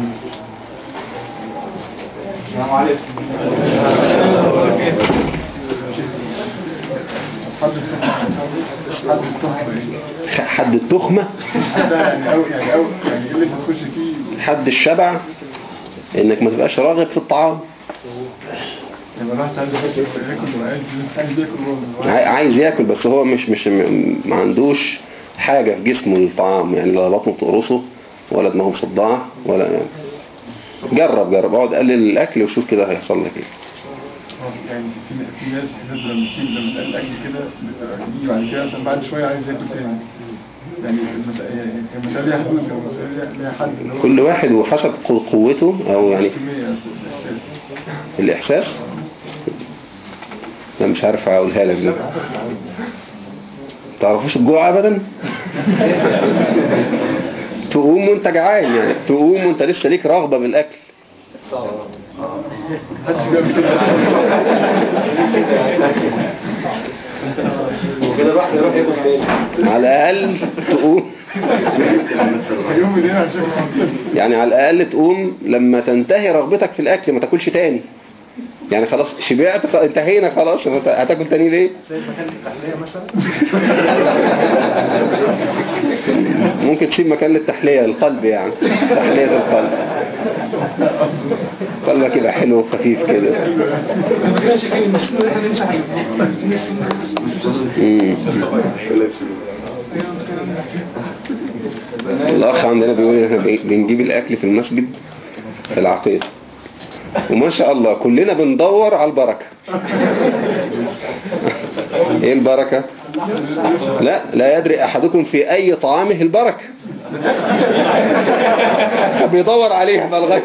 السلام عليكم. حد التهمة حد التهمة ايه؟ حد التخمة ده يعني أو يعني أو يعني إيه اللي بتخش فيه؟ حد الشبع انك ما تبقاش راغب في الطعام. لما الواحد عايز ياكل وعايز عايز ياكل برضه. عاي- عايز ياكل بس هو مش مش ما عندوش حاجة في جسمه للطعام، يعني لا بطنه تقرصه ولا دماغه مصدعة ولا يعني. جرب جرب اقعد قلل الاكل وشوف كده هيحصل لك ايه. يعني في في ناس بتحب لما تسيب لما تقلل الاكل كده بيجي بعد كده عشان بعد شويه عايز ياكل تاني. يعني المسألة يعني المسألة ليها حدود او المسألة ليها حد. كل واحد وحسب قو- قوته او يعني كمية الاحساس. انا مش عارف اقولها لك دي. تعرفوش الجوع ابدا. تقوم وانت جعان، يعني تقوم وانت لسه ليك رغبة بالاكل. وكده الواحد يروح ياكل تاني. على الاقل تقوم يوم من هنا عشان يعني على الاقل تقوم لما تنتهي رغبتك في الاكل، ما تاكلش تاني. يعني خلاص شبعت خ- انتهينا خلاص، هتاكل تاني ليه؟ ممكن تسيب مكان للتحلية القلب، يعني تحلية القلب. قلبك يبقى حلو وخفيف كده. ما كانش فيه المشكلة احنا نمسح مم. الأخ عندنا بيقول احنا بنجيب الأكل في المسجد في العقيدة، وما شاء الله كلنا بندور على البركة. ايه البركة؟ لا لا يدري أحدكم في أي طعامه البركة، فبيدور عليها بلغة.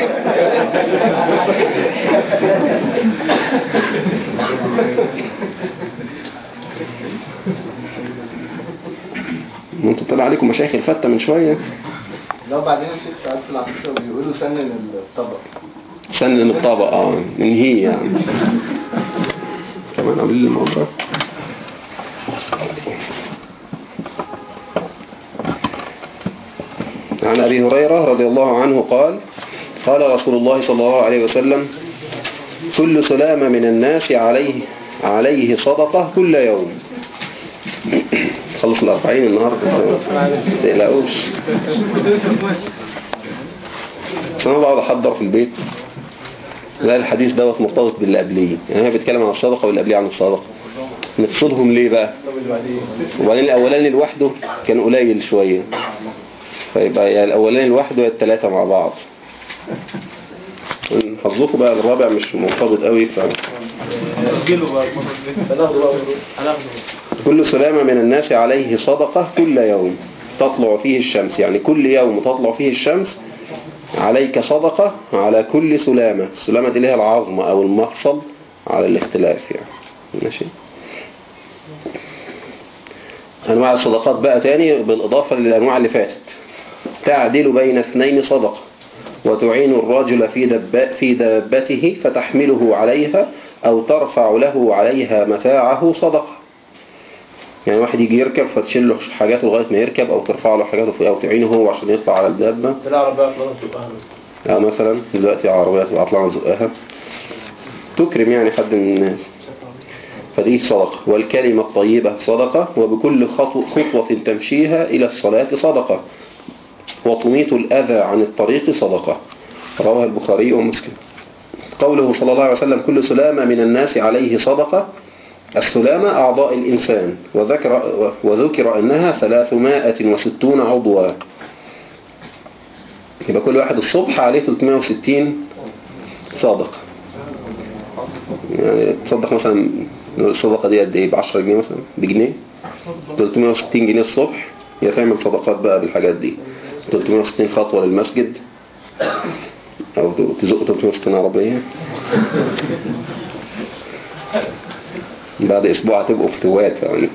انتوا طلع عليكم مشايخ الفتة من شوية. لو بعدين الشيخ ساعات في العقيدة بيقولوا سنن الطبق. سنن الطبق اه ننهي يعني. كمان قبل الموضوع. عن أبي هريرة رضي الله عنه قال قال رسول الله صلى الله عليه وسلم كل سلامة من الناس عليه عليه صدقة كل يوم. خلص الأربعين النهاردة ما تقلقوش. بس أنا بقعد أحضر في البيت. لا الحديث دوت مرتبط باللي قبليه، يعني هي بيتكلم عن الصدقة واللي قبليه عن الصدقة. نفصلهم ليه بقى؟ وبعدين الأولاني لوحده كان قليل شوية، فيبقى يا الأولاني لوحده يا الثلاثة مع بعض. حظكم بقى الرابع مش مرتبط قوي. ف كل سلامة من الناس عليه صدقة كل يوم تطلع فيه الشمس، يعني كل يوم تطلع فيه الشمس عليك صدقة على كل سلامة. السلامة دي ليها العظمة أو المفصل على الاختلاف يعني. ماشي. أنواع الصدقات بقى تاني بالإضافة للأنواع اللي فاتت. تعدل بين اثنين صدقة، وتعين الرجل في دب في دابته فتحمله عليها أو ترفع له عليها متاعه صدقة. يعني واحد يجي يركب فتشيل له حاجاته لغاية ما يركب، أو ترفع له حاجاته في، أو تعينه هو عشان يطلع على الدابة. أو مثلا دلوقتي عربية تبقى أطلع زقها تكرم يعني حد من الناس، فدي صدقة. والكلمة الطيبة صدقة، وبكل خطوة, خطوة تمشيها إلى الصلاة صدقة، وتميط الأذى عن الطريق صدقة. رواه البخاري ومسلم. قوله صلى الله عليه وسلم كل سلامة من الناس عليه صدقة، السلامة أعضاء الإنسان، وذكر, وذكر أنها ثلاثمائة وستون عضوا. يبقى كل واحد الصبح عليه ثلاثمائة وستين صدقة. يعني تصدق مثلا الصدقة دي قد ايه؟ بعشرة جنيه مثلا، بجنيه، ثلاثمائة وستين جنيه الصبح. يا تعمل صدقات بقى بالحاجات دي، ثلاثمائة وستين خطوة للمسجد، او تزق ثلاثمائة وستين عربية. بعد اسبوع هتبقوا فتوات يعني.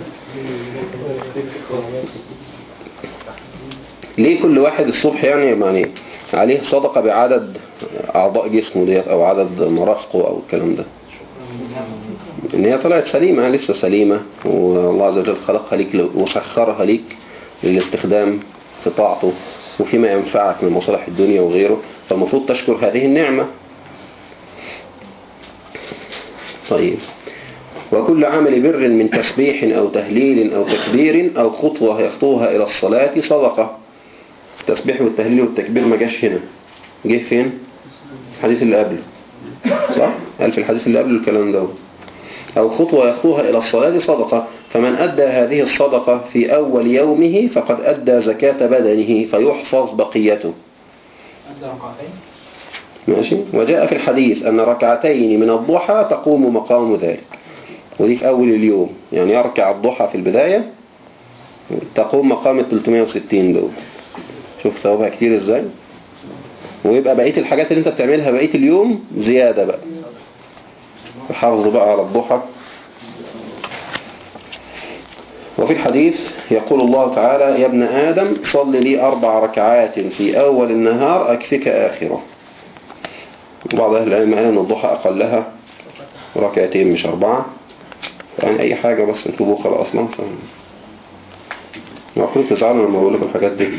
ليه كل واحد الصبح يعني يعني عليه صدقة بعدد اعضاء جسمه ديت، او عدد مرافقه او الكلام ده؟ ان هي طلعت سليمة، لسه سليمة، والله عز وجل خلقها ليك وسخرها ليك للاستخدام في طاعته وفيما ينفعك من مصالح الدنيا وغيره، فالمفروض تشكر هذه النعمة. طيب وكل عمل بر من تسبيح أو تهليل أو تكبير أو خطوة يخطوها إلى الصلاة صدقة. التسبيح والتهليل والتكبير ما جاش هنا، جه فين؟ الحديث اللي قبله صح؟ قال في الحديث اللي قبله الكلام ده. أو خطوة يخطوها إلى الصلاة صدقة، فمن أدى هذه الصدقة في أول يومه فقد أدى زكاة بدنه فيحفظ بقيته. أدى ركعتين ماشي. وجاء في الحديث أن ركعتين من الضحى تقوم مقام ذلك، ودي في أول اليوم، يعني يركع الضحى في البداية تقوم مقام ال ثلاثمائة وستين دول. شوف ثوابها كتير ازاي. ويبقى بقية الحاجات اللي انت بتعملها بقية اليوم زيادة بقى، حافظوا بقى على الضحى. وفي الحديث يقول الله تعالى: يا ابن آدم صل لي أربع ركعات في أول النهار أكفك آخره. بعض أهل العلم قال أن الضحى أقلها ركعتين مش أربعة، يعني أي حاجة بس انتوا بكرة أصلا فهم. المفروض تزعلوا لما بقول لكم الحاجات دي.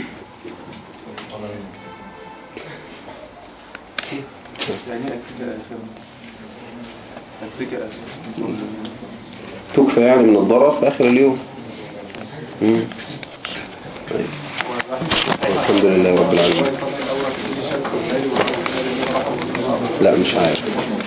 يعني أكفك آخر أكفك آخر تكفى يعني من الضرر في آخر اليوم. مم. طيب. الحمد لله رب العالمين. لا مش عارف.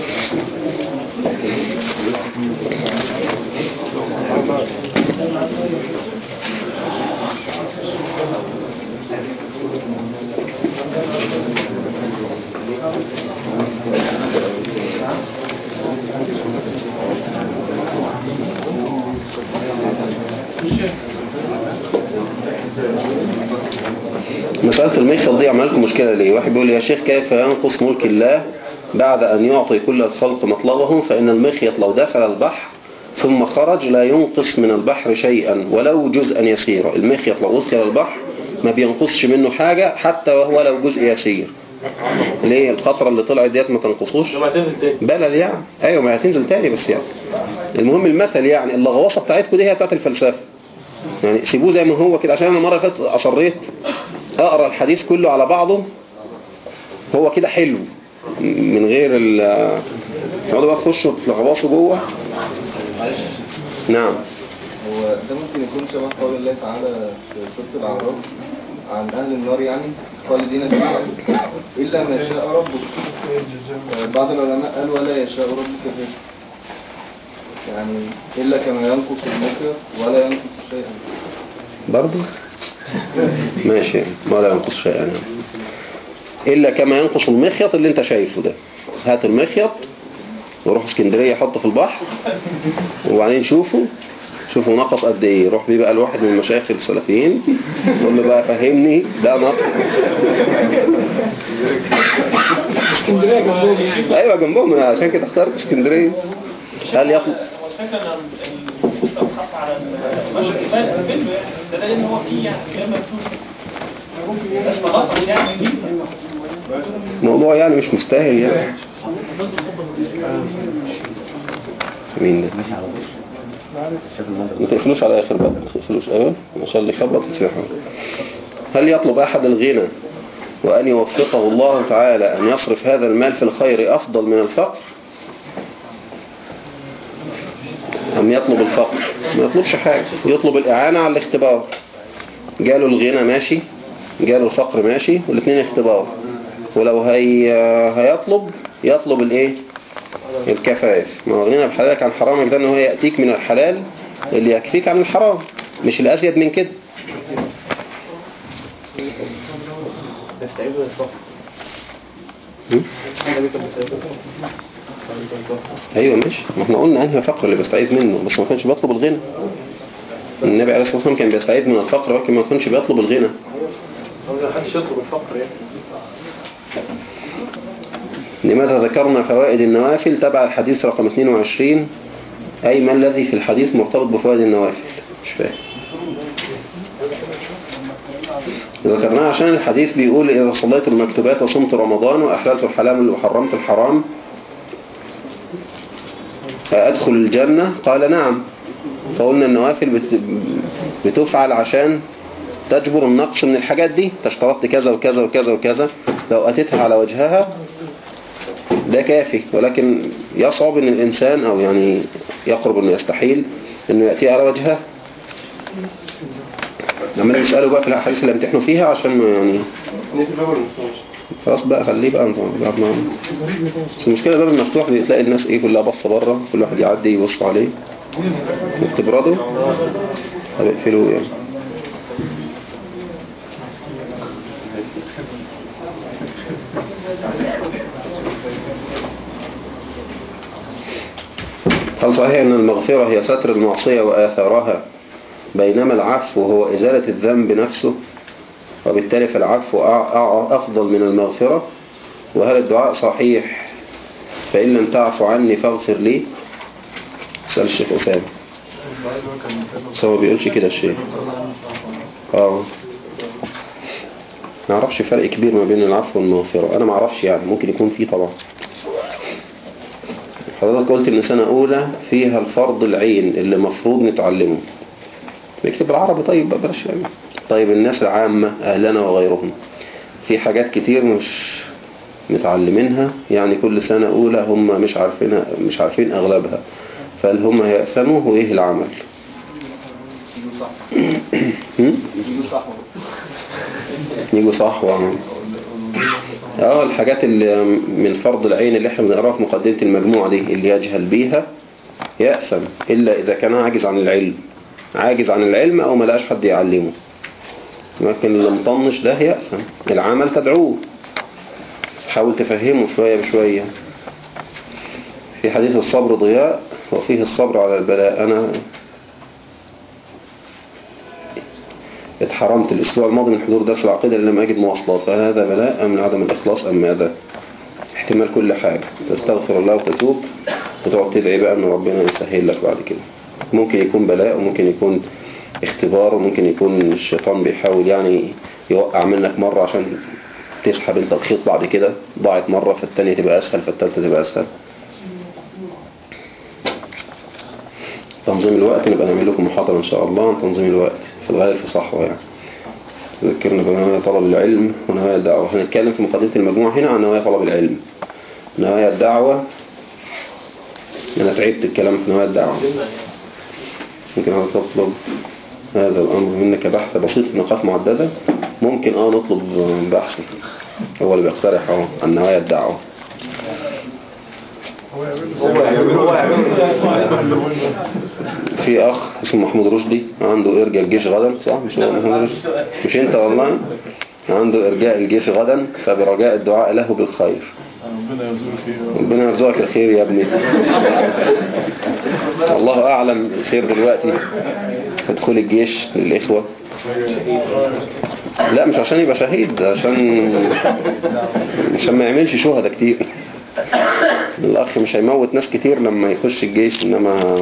مسألة الميخط دي عمل لكم مشكلة ليه؟ واحد بيقول يا شيخ كيف ينقص ملك الله بعد أن يعطي كل الخلق مطلبهم؟ فإن المخيط لو دخل البحر ثم خرج لا ينقص من البحر شيئا ولو جزءا يسيرا. المخيط لو دخل البحر ما بينقصش منه حاجة حتى وهو لو جزء يسير. ليه؟ الخطرة اللي طلعت ديت ما تنقصوش بلل يعني. ايوه ما هتنزل تاني بس يعني. المهم المثل يعني اللغواصة بتاعتكم دي هي بتاعت الفلسفة، يعني سيبوه زي ما هو كده. عشان انا المرة اللي فاتت اصريت اقرا الحديث كله على بعضه هو كده حلو من غير ال تقعدوا بقى تخشوا تلغواصوا جوه. معلش نعم. هو ده ممكن يكون شبه قول الله تعالى في سورة الأعراف عن أهل النار، يعني خالدين فيها إلا ما شاء ربك. بعض العلماء قال ولا يشاء ربك فيه، يعني إلا كما ينقص المخيط ولا ينقص شيئا برضه ماشي ولا ينقص شيئا يعني. إلا كما ينقص المخيط اللي انت شايفه ده. هات المخيط وروح اسكندرية حطه في البحر وبعدين شوفه شوفوا نقص قد ايه. روح بيه بقى لواحد من المشايخ السلفيين قول له بقى فهمني ده نقص. اسكندريه جنبهم يعني. ايوه جنبهم عشان كده اخترت اسكندريه. هل يطلب الفكره ان المستوى اتحط على البشر كفايه الفيلم يعني ده دليل ان هو فيه يعني كلام مكتوب بس خلاص يعني الموضوع يعني مش مستاهل يعني. مين ده؟ ما تقفلوش على اخر بقى، ما تقفلوش ايوه عشان اللي يخبط يتفحوا. هل يطلب احد الغنى وان يوفقه الله تعالى ان يصرف هذا المال في الخير افضل من الفقر، ام يطلب الفقر؟ ما يطلبش حاجه، يطلب الاعانه على الاختبار. جاله الغنى ماشي، جاله الفقر ماشي، والاثنين اختبار. ولو هي هيطلب يطلب الايه؟ الكفاف. ما غنينا بحلالك عن حرامك ده ان هو يأتيك من الحلال اللي يكفيك عن الحرام، مش الأزيد من كده. ايوه ماشي، ما احنا قلنا انهي فقر اللي بيستعيذ منه، بس ما كانش بيطلب الغنى. النبي عليه الصلاة والسلام كان بيستعيذ من الفقر ولكن ما كانش بيطلب الغنى. ما حدش يطلب الفقر يعني. لماذا ذكرنا فوائد النوافل تبع الحديث رقم اثنين وعشرين؟ أي ما الذي في الحديث مرتبط بفوائد النوافل؟ مش فاهم. ذكرناها عشان الحديث بيقول إذا صليت المكتوبات وصمت رمضان وأحللت الحلال وحرمت الحرام أدخل الجنة؟ قال نعم. فقلنا النوافل بتفعل عشان تجبر النقص من الحاجات دي. تشترطت كذا وكذا وكذا وكذا، لو أتيتها على وجهها ده كافي. ولكن يصعب ان الانسان او يعني يقرب انه يستحيل انه يأتي على وجهه. لما نسأله بقى في الأحاديث اللي امتحنوا فيها عشان يعني خلاص بقى خليه بقى انت بعد ما بس المشكلة الباب المفتوح بتلاقي الناس ايه كلها بصة بره، كل واحد يعدي يبص عليه وتبرده. طب اقفلوه يعني. هل صحيح أن المغفرة هي ستر المعصية وآثارها بينما العفو هو إزالة الذنب نفسه وبالتالي فالعفو أفضل من المغفرة؟ وهل الدعاء صحيح فإن لم تعفو عني فاغفر لي؟ سأل الشيخ أسامة. سوى بيقولش كده الشيخ. اه ما اعرفش فرق كبير ما بين العفو والمغفرة. أنا ما اعرفش يعني ممكن يكون فيه طبعا. حضرتك قلت ان سنة اولى فيها الفرض العين اللي مفروض نتعلمه. نكتب بالعربي طيب بقى بلاش يعني. طيب الناس العامة اهلنا وغيرهم في حاجات كتير مش متعلمينها، يعني كل سنة اولى هم مش عارفينها مش عارفين اغلبها، فهل هم هيأثموا وايه العمل؟ يجوا صح وعمل. اه الحاجات اللي من فرض العين اللي احنا بنقراها في مقدمة المجموعة دي اللي يجهل بيها يأثم إلا إذا كان عاجز عن العلم، عاجز عن العلم أو ما لقاش حد يعلمه. لكن اللي مطنش ده يأثم. العمل تدعوه، حاول تفهمه شوية بشوية. في حديث الصبر ضياء وفيه الصبر على البلاء. أنا اتحرمت الأسبوع الماضي من حضور درس العقيدة لما أجد مواصلات، فهل هذا بلاء أم من عدم الإخلاص أم ماذا؟ احتمال كل حاجة. تستغفر الله وتتوب وتقعد تدعي بقى أن ربنا يسهل لك بعد كده. ممكن يكون بلاء وممكن يكون اختبار وممكن يكون الشيطان بيحاول يعني يوقع منك مرة عشان تسحب انت الخيط بعد كده. ضاعت مرة فالتانية تبقى أسهل فالتالتة تبقى أسهل. تنظيم الوقت نبقى نعمل لكم محاضرة إن شاء الله عن تنظيم الوقت في الغالب في صحوة يعني. ذكرنا بنوايا طلب العلم ونوايا الدعوة. هنتكلم في مقدمة المجموعة هنا عن نوايا طلب العلم. نوايا الدعوة أنا تعبت الكلام في نوايا الدعوة. ممكن هذا تطلب هذا الأمر منك بحث بسيط في نقاط معددة. ممكن اه نطلب بحث هو اللي بيقترح اه عن نوايا الدعوة. في أخ اسمه محمود رشدي عنده إرجاء الجيش غدا، صح؟ مش هو محمود رشدي؟ مش أنت والله؟ عنده إرجاء الجيش غدا، فبرجاء الدعاء له بالخير. ربنا يرزقك الخير يا ابني. الله أعلم الخير دلوقتي في دخول الجيش للإخوة. لا مش عشان يبقى شهيد، عشان عشان ما يعملش شهداء كتير. الأخ مش هيموت ناس كتير لما يخش الجيش، إنما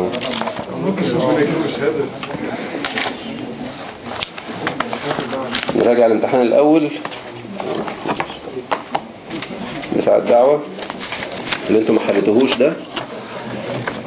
نراجع الامتحان الأول بتاع الدعوة اللي انتم ما حلتوهوش ده.